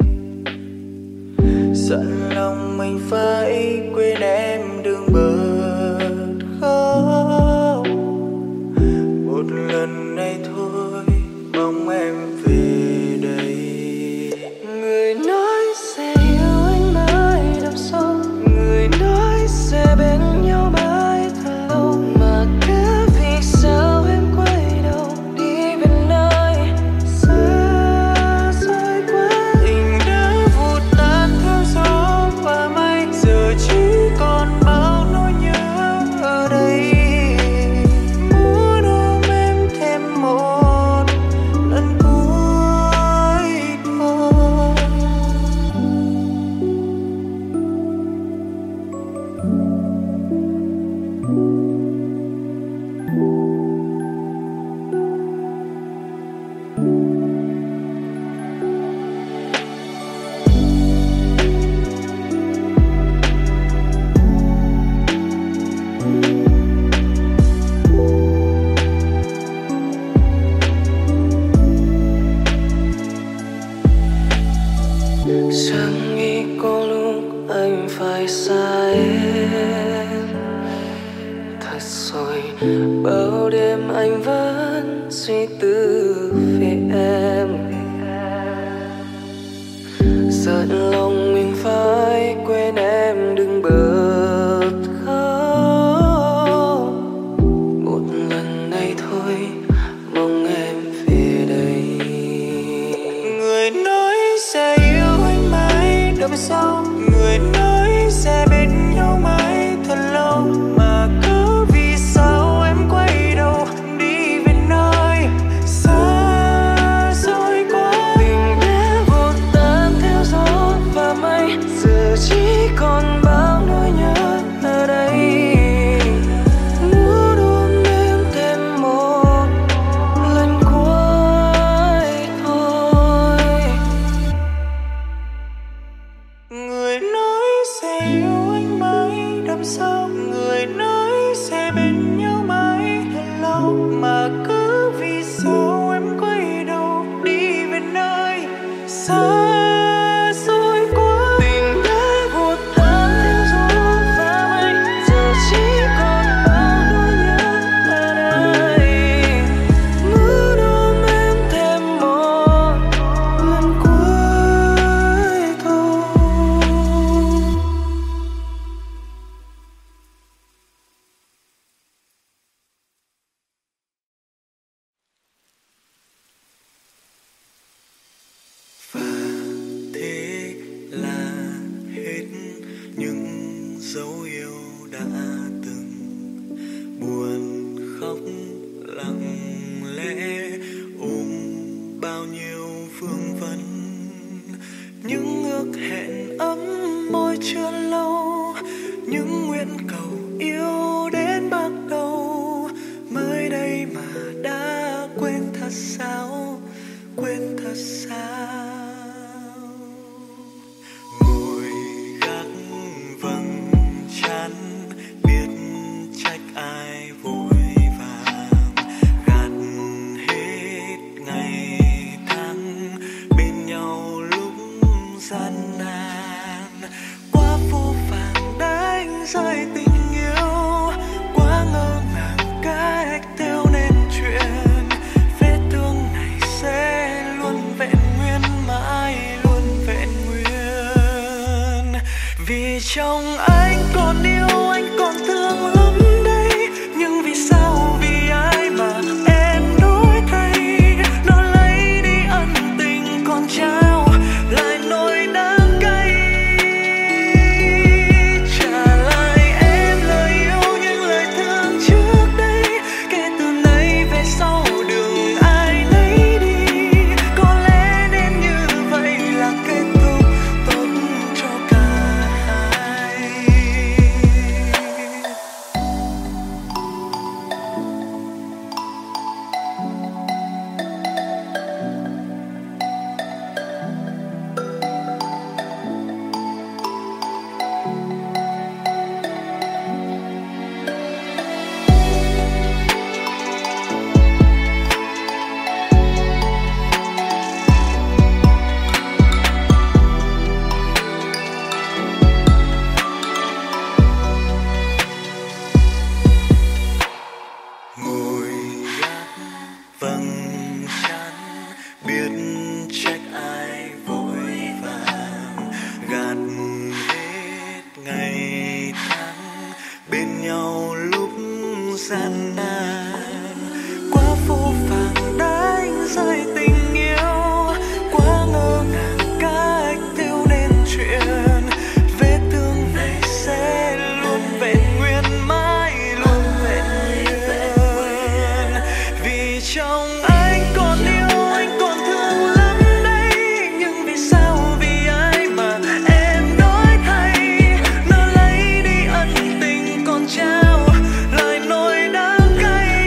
Dặn lòng mình phải quên em đừng bật khóc. Một lần này thôi mong em về đây. Người nói sẽ yêu anh mãi đằng sau, người nói sẽ bên nhau mãi thật lâu, mà cứ vì sao em quay đầu đi về nơi xa xôi quá. Tình đã vụt tan theo gió và mây, giờ chỉ còn bao nỗi nhớ ở đây. Muốn ôm em thêm một lần cuối thôi. Chẳng nghĩ có lúc anh phải xa em. Thật rồi bao đêm anh vẫn suy tư về em. Giận lòng mình phải quên em đừng bật khóc. Một lần này thôi mong em về đây. Người nói sẽ yêu anh mãi đằng sau, người nói sẽ bên nhau mãi thật lâu, mà cứ vì sao em quay đầu đi về nơi xa xôi quá. Tình đã vụt tan theo gió và mây, giờ chỉ còn bao nỗi nhớ ở đây. Muốn ôm em thêm một lần cuối thôi. Người nói sẽ yêu anh mãi đằng sau, người nói sẽ bên nhau mãi thật lâu, mà cứ vì sao em quay đầu đi về nơi xa xôi quá. Tình đã vụt tan theo gió và mây, giờ chỉ còn bao nỗi nhớ ở đây. Muốn ôm em thêm một lần cuối thôi. Và thế là hết những dấu yêu đã từng buồn khóc lặng lẽ, ôm bao nhiêu vương vấn, những ước hẹn ấm môi chưa lâu, những nguyện cầu yêu đến bắt đầu, mới đây mà đã quên thật sao, quên thật sao. Ngồi gác vầng chán, biết trách ai vội vàng, gạt hết ngày tháng bên gian nan. Quá phũ phàng đánh rơi tình yêu, quá ngơ ngàng cách thiếu nên chuyện. Vết thương này sẽ luôn vẹn nguyên mãi, luôn vẹn nguyên. Vì trong anh còn yêu, anh còn thương lắm đấy, nhưng vì sao vì ai mà em đổi thay. Nó lấy đi ân tình còn trao lại nỗi đắng cay.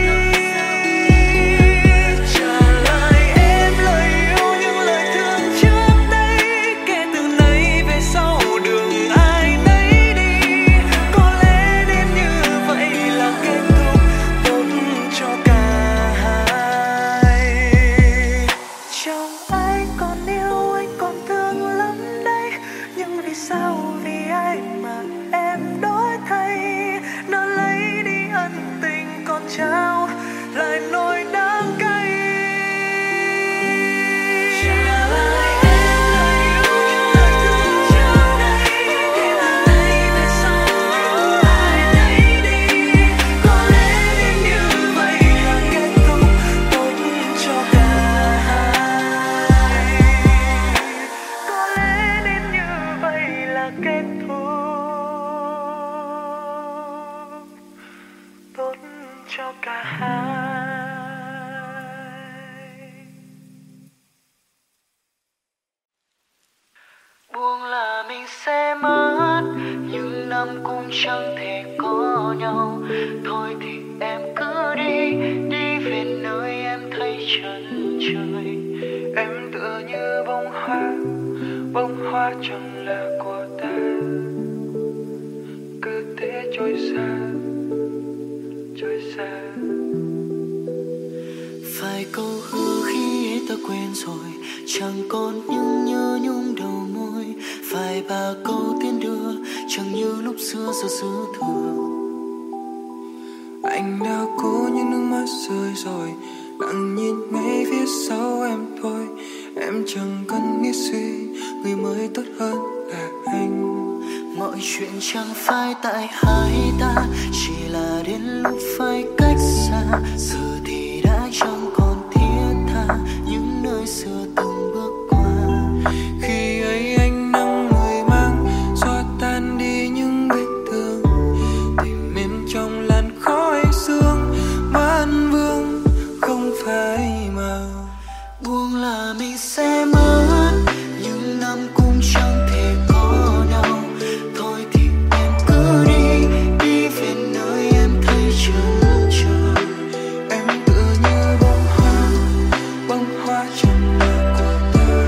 Trả lại em lời yêu những lời thương trước đây, kể từ nay về sau đường ai nấy đi. Có lẽ đến như vậy là kết thúc tốt cho cả hai. Trong anh còn yêu, anh còn thương lắm đấy, nhưng vì sao vì ai mà em đổi thay. Nó lấy đi ân tình còn trao lại nỗi đắng cay. Trả lại em lời yêu những lời thương trước đây, kể từ nay về sau đường ai nấy đi. Có lẽ đến như vậy là kết thúc tốt cho cả hai. Có lẽ đến như vậy là kết thúc tốt cho cả hai. Buông là mình sẽ mất những năm cũng chẳng thể có nhau. Thôi thì em cứ đi, đi về nơi em thấy chân trời. Em tựa như bông hoa, bông hoa chẳng là của ta, cứ thế trôi xa, trôi xa. Vài câu hứa khi ấy ta quên rồi, chẳng còn những nhớ nhung đầu môi. Vài ba câu tiến đưa, chẳng như lúc xưa giờ dư thừa. Anh đã cố những nước mắt rơi rồi, lặng nhìn ngay phía sau em thôi. Em chẳng cần nghĩ suy, người mới tốt hơn là anh. Mọi chuyện chẳng phải tại hai ta, chỉ là đến lúc phải cách xa. Giờ thì đã chẳng còn thiết tha những nơi xưa từng bước qua. Khi ấy anh nắng người mang, xóa tan đi những vết thương, tìm em trong làn khói sương. Man vương không phải mà Buông là mình sẽ mất những năm cũng chẳng thể có nhau. Thôi thì em cứ đi, đi về nơi em thấy chân trời. em tựa như bông hoa, bông hoa chẳng là của ta,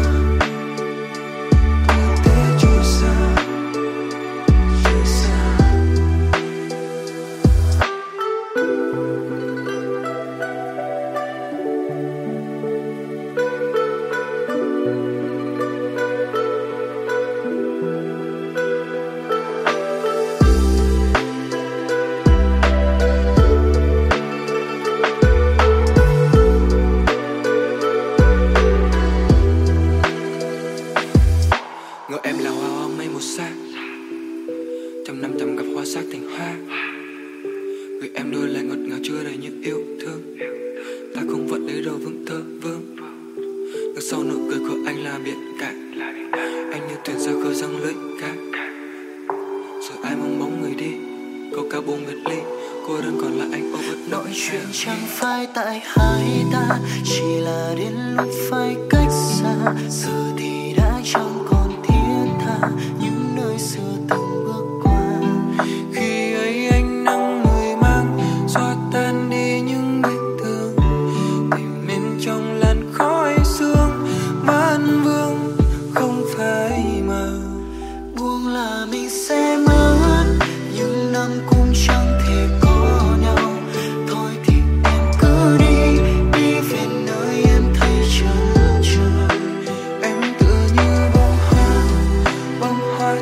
cứ thế trôi xa, trôi xa. Ngỡ em là hoa hoa mây một xa, trăm năm trăm gặp hoa sắc thành hoa. Gửi em đôi lời ngọt ngào chưa đầy những yêu thương, ta không vẫn lấy đâu vững thơ vương. Đằng sau nụ cười của anh là biển cả, anh như thuyền ra khơi răng lưỡi cá. Rồi ai mong bóng người đi, câu ca buông biệt ly, cô đơn còn lại anh ôm ướt Mọi chuyện chẳng phải tại hai ta, chỉ là đến lúc phải cách xa. Giờ thì đã chẳng còn thiết tha những nơi xưa từng bước qua. Khi ấy anh nắng người mang, xóa tan đi những vết thương, tìm em trong làn khói sương. Man vương không phải mà Buông là mình sẽ mất những năm cũng chẳng thể có nhau. Thôi thì em cứ đi, đi về nơi em thấy chân trời. em tựa như bông hoa, bông hoa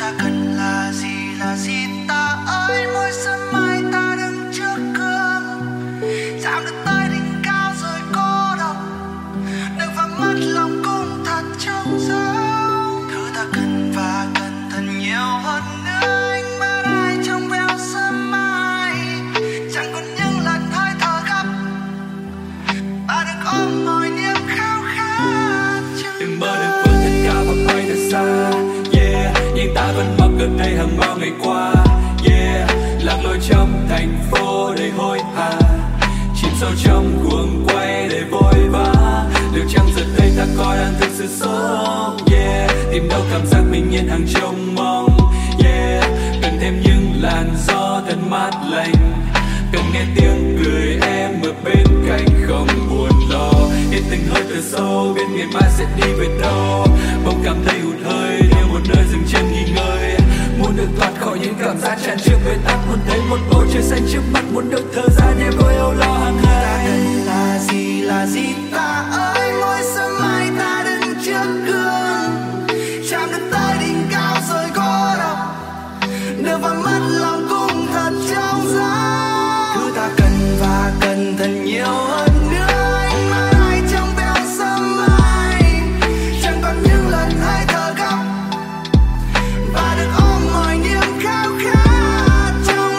ta cần là gì là gì ta ơi, mỗi sớm mai ta đứng trước gương chạm được tới đỉnh cao rồi cô độc được và mất lòng cũng thật trống rỗng. Thứ ta cần và cần thật nhiều hơn nữa, anh mất ai trong veo sớm mai, chẳng còn những lần hơi thở gấp ta được ôm mọi niềm khao khát. Em mơ được vươn thật cao và bay thật xa, yeah, nhưng ta vẫn mặc gần đây hàng bao ngày qua, yeah, lạc lối trong thành phố đầy hối hả, chìm sâu trong cuồng quay đầy vội vã. Liệu chăng giờ đây ta có đang thực sự sống, yeah, tìm đâu cảm giác bình yên hàng trông mong, yeah, cần thêm những làn gió thật mát lành, cần nghe tiếng cười em ở bên cạnh không buồn lo. Yên tình hơi thở sâu biết ngày mai sẽ đi về đâu, bỗng cảm thấy hụt hơi theo một nơi dừng chân nghỉ ngơi. Muốn được thoát khỏi những cảm giác tràn trề bế tắc, muốn thấy một bầu trời xanh trước mắt, muốn được thở ra nhẹ vội âu lo hàng ngày. Ta cần là gì là gì ta ơi, mỗi sớm mai ta đứng trước gương chạm được tới đỉnh cao rồi cô độc được và mất lòng cũng thật trống rỗng. Thứ ta cần và cần thật nhiều hơn nữa, anh mất ai trong veo sớm mai, chẳng còn những lần hơi thở gấp và được ôm mọi niềm khao khát trong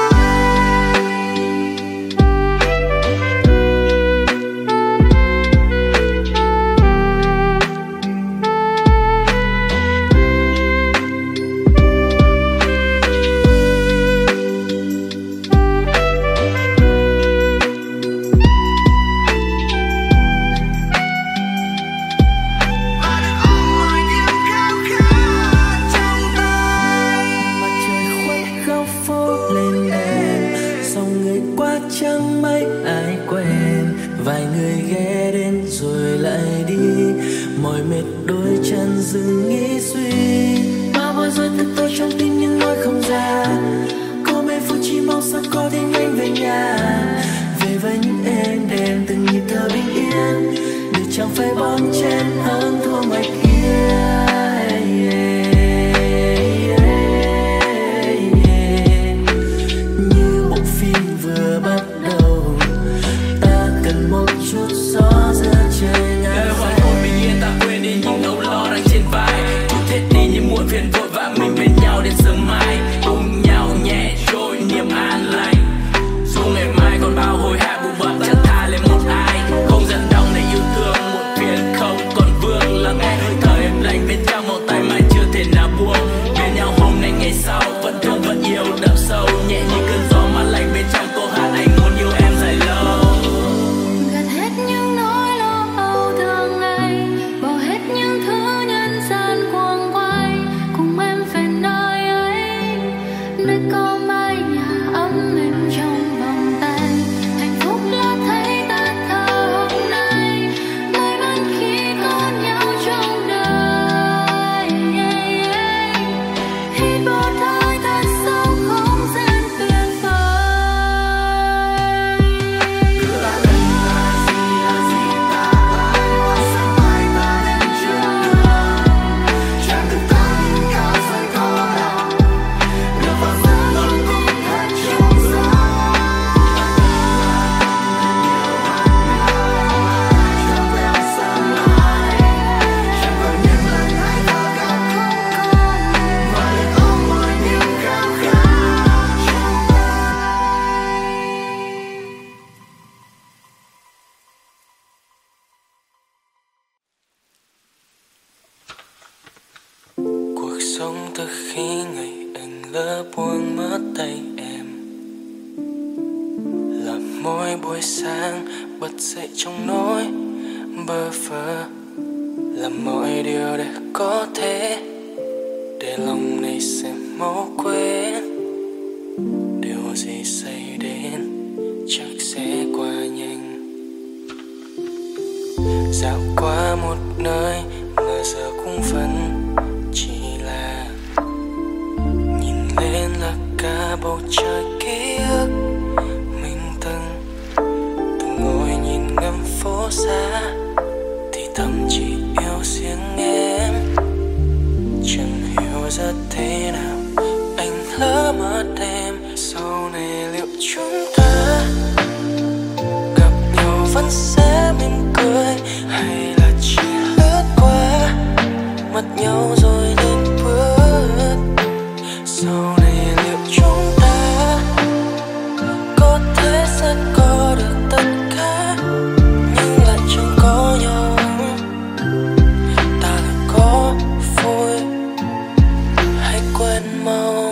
chẳng mấy ai quen, vài người ghé đến rồi lại đi, mỏi mệt đôi chân dừng nghĩ suy. Bao bối rối thật tôi trong tim nhưng nói không ra, có mấy phút chỉ mong sao có thêm anh về nhà, về với những êm đềm từng nhịp thở bình yên, để chẳng phải bon chen hơn thua ngoài kia. Phiền vội vã mình bên nhau đến sớm mai, cùng nhau nhẹ trôi niềm an lành. Dù ngày mai còn bao hồi hại bù bập chẳng tha lên một ai, không giận đong để yêu thương một phiền không còn vương là nghe hơi thở em lạnh bên trong một tay mai chưa thể nào buông. Bên nhau hôm nay ngày sau vẫn thương vẫn yêu đậm sâu, nhẹ như cơn gió mát lạnh bên trong câu hát anh muốn yêu em dài lâu. Gạt hết những nỗi lo âu thường ngày, bỏ hết những thứ nhân gian cuồng quay, cùng em về nơi ấy, nơi có mái nhà ấm êm trong vòng tay. Hạnh phúc là thấy ta thở hôm nay, may mắn khi có nhau trong đời. Hít một hơi thật sâu không gian tuyệt vời. Thứ ta cần là gì là gì ta ơi, mỗi sớm mai ta đến trước gương chạm được tới đỉnh cao rồi cô độc được và mất lòng cũng thật trống rỗng. Trong veo sớm mai, chẳng còn những lần hay thở gấp không còn, và được ôm mọi niềm khao khát trong Cuộc sống từ khi ngày anh lỡ buông mất tay em, là mỗi buổi sáng bật dậy trong nỗi bơ vơ, làm mọi điều để có thể để lòng này sẽ mau quên. Điều gì xảy đến chắc sẽ qua nhanh, dạo qua một nơi mà giờ cũng vẫn chỉ là nhìn lên là cả bầu trời ký ức mình từng từng ngồi nhìn ngắm phố xa, thì thầm chỉ yêu riêng em, chẳng hiểu hiểu ra thế nào anh lỡ mất em. Sau này liệu chúng ta gặp nhau vẫn sẽ mỉm cười, hay là chỉ lướt qua mất nhau rồi nhanh bước. Sau này liệu chúng ta có thể sẽ có được tất cả nhưng lại chẳng có nhau. Ta là có vui hay quên mau.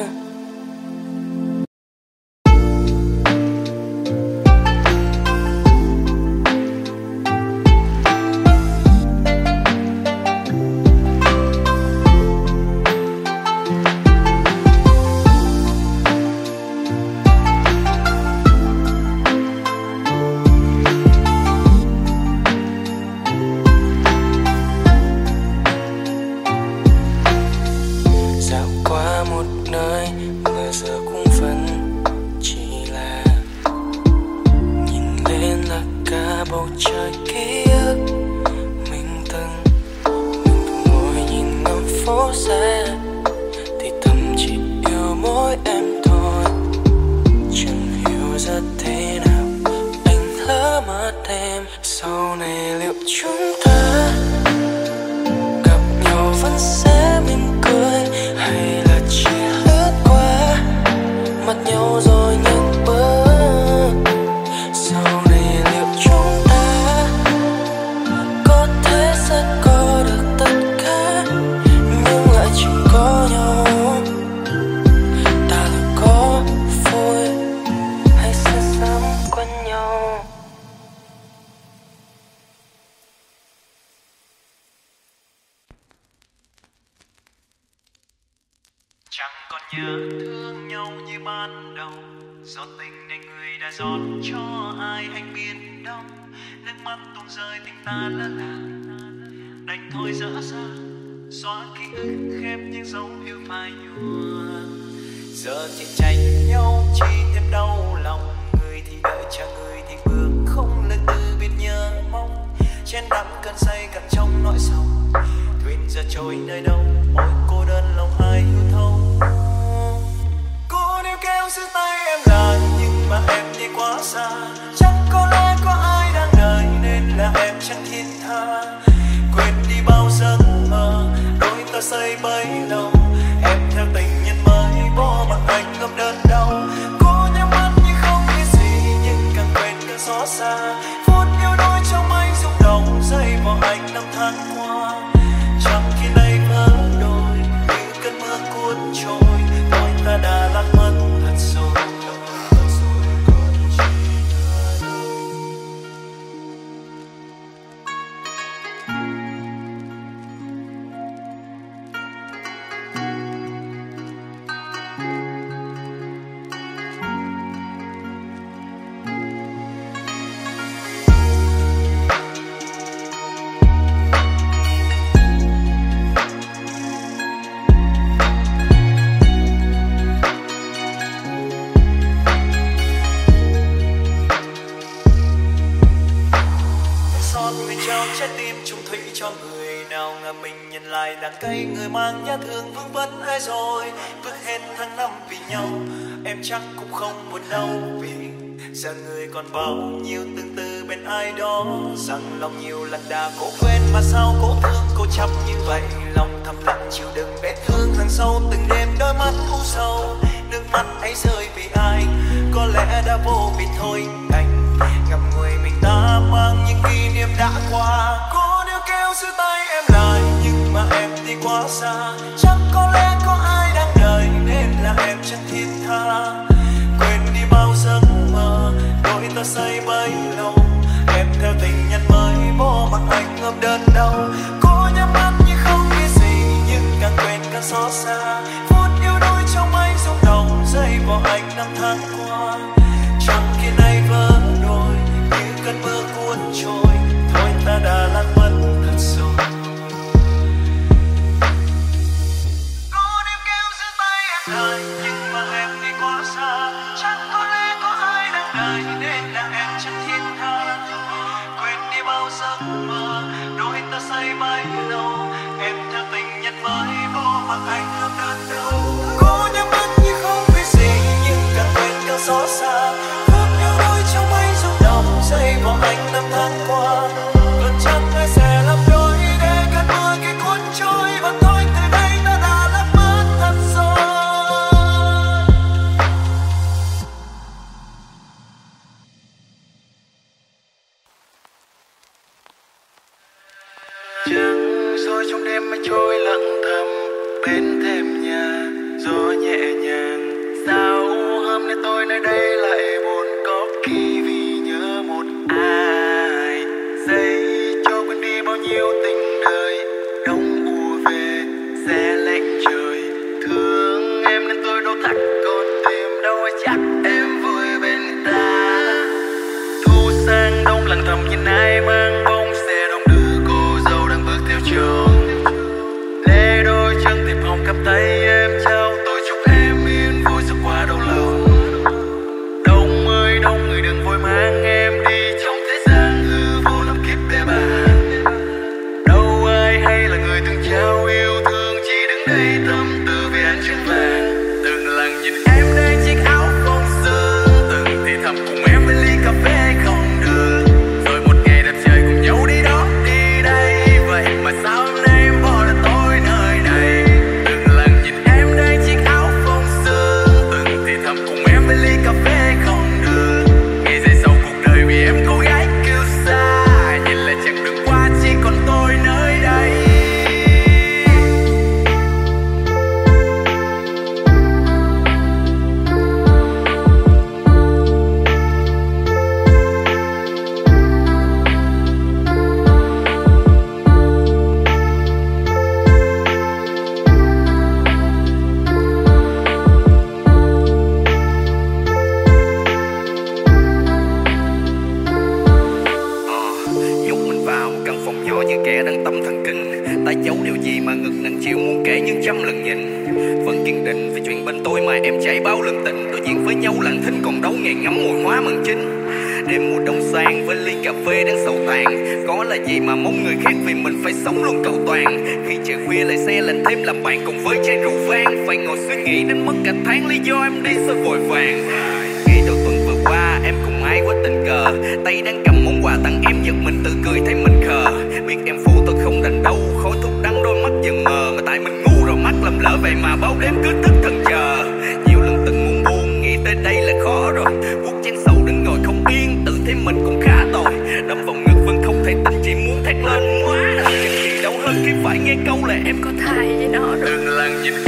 Chắc cũng không buồn đâu vì giờ người còn bao nhiêu tương tư bên ai đó. Rằng lòng nhiều lần đã cố quên mà sao cố thương cố chấp như vậy. Lòng thầm lặng chịu đựng vết thương thằng sâu từng đêm đôi mắt u sầu. Nước mắt ấy rơi vì ai có lẽ đã vô vì thôi đành ngậm ngùi mình ta mang những kỷ niệm đã qua. Cố níu kéo giữ tay em lại nhưng mà em đi quá xa. Chắc có lẽ có ai đang đợi nên là em chẳng thiết tha. Quên đi bao giấc mơ đôi ta say bấy lâu. Em theo tình nhân mới bỏ mặc anh ngập đơn đau. Cố nhắm mắt như không biết gì nhưng càng quên càng xót xa. Phút yêu đôi trong anh rung động giây vào anh năm tháng qua. Chẳng khi nay vỡ đôi như cơn mưa cuốn trôi. Thôi ta đã lạc mất thật rồi. Cố níu kéo giữ tay em lại nhưng mà em đi quá xa. Chắc có lẽ có ai đang đợi nên là em chẳng thiết tha. Quên đi bao giấc mơ đôi ta say bấy lâu. Em theo tình nhân mới vô mà mà anh làm đớn đau. Cố nhắm mắt nhưng không biết gì, nhưng càng quên càng xót xa. Khóc nhau đôi trong mấy rung động giây bỏ anh năm tháng qua. Vẫn chắc ai sẽ làm đôi để cơn mưa kia cuốn trôi. Và thôi từ đây ta đã lỡ mất thật rồi. Trăng soi trong đêm mây trôi lặng thầm bên thềm nhà, gió nhẹ nhàng. Sao hôm nay tôi nơi đây lại buồn có kỳ vì nhớ một ai. Giây cho quên đi bao nhiêu tình đời, đông ùa về xe lạnh trời. Thương em nên tôi đâu thắt con tim, đâu ai chắc em vui bên ta. Thu sang đông lặng thầm nhìn ai mang bóng xe đông đưa cô dâu đang bước theo chồng. Lê đôi chân tìm hồng cầm tay em trao, tôi chúc em yên vui suốt qua đau lòng. Đông ơi đông người đừng vội mang em đi trong thế gian hư vô làm kiếp bề bàn. Đâu ai hay là người từng trao yêu thương, chỉ đứng đây tâm tư vì ánh trăng vàng. Từng lần nhìn em đang chiếc áo phông sương, từng thì thầm cùng em bên ly cà phê không đường. Rồi một ngày đẹp trời cùng nhau đi đó đi đây, vậy mà sao hôm nay em bỏ lại tôi nơi này. Từng lần nhìn em đang chiếc áo phông sương, từng thì thầm cùng em bên ly cà phê không đường. Ngày dài sau cuộc đời vì em cô gái kêu xa, nhìn lại chặng đường qua chỉ còn tôi nơi đây. Nhốt mình vào một căn phòng nhỏ như kẻ đang tâm thần kinh. Ta giấu điều gì mà ngực nặng chịu muốn kể nhưng trăm lần nhìn. Vẫn kiên định vì chuyện bên tôi mà em chạy bao lần tình. Đối diện với nhau lặng thinh còn đấu nghề ngắm mùi hoa mận chín. Đêm mùa đông sang với ly cà phê đang sầu tàn. Có là gì mà mong người khác vì mình phải sống luôn cầu toàn. Khi trời khuya lại xe lạnh thêm làm bạn cùng với chai rượu vang. Phải ngồi suy nghĩ đến mất cả tháng lý do em đi sao vội vàng. Ngày đầu tuần vừa qua em cùng ai quá tình cờ. Tay đang cầm món quà tặng em giật mình tự cười thấy mình khờ. Biết em phụ tôi không đành đâu, khói thuốc đắng đôi mắt dần mờ. Mà tại mình ngu rồi mắt lầm lỡ vậy mà bao đêm cứ thức thần chờ. Nhiều lần từng muốn buông, nghĩ tới đây là khó rồi. Buốt chén sầu đứng ngồi không yên, tự thấy mình cũng khá tồi. Đâm vào ngực vẫn không thể tin, chỉ muốn thét lên quá. Chẳng gì đâu hơn khi phải nghe câu là em có thai với nó rồi. Từng lần nhìn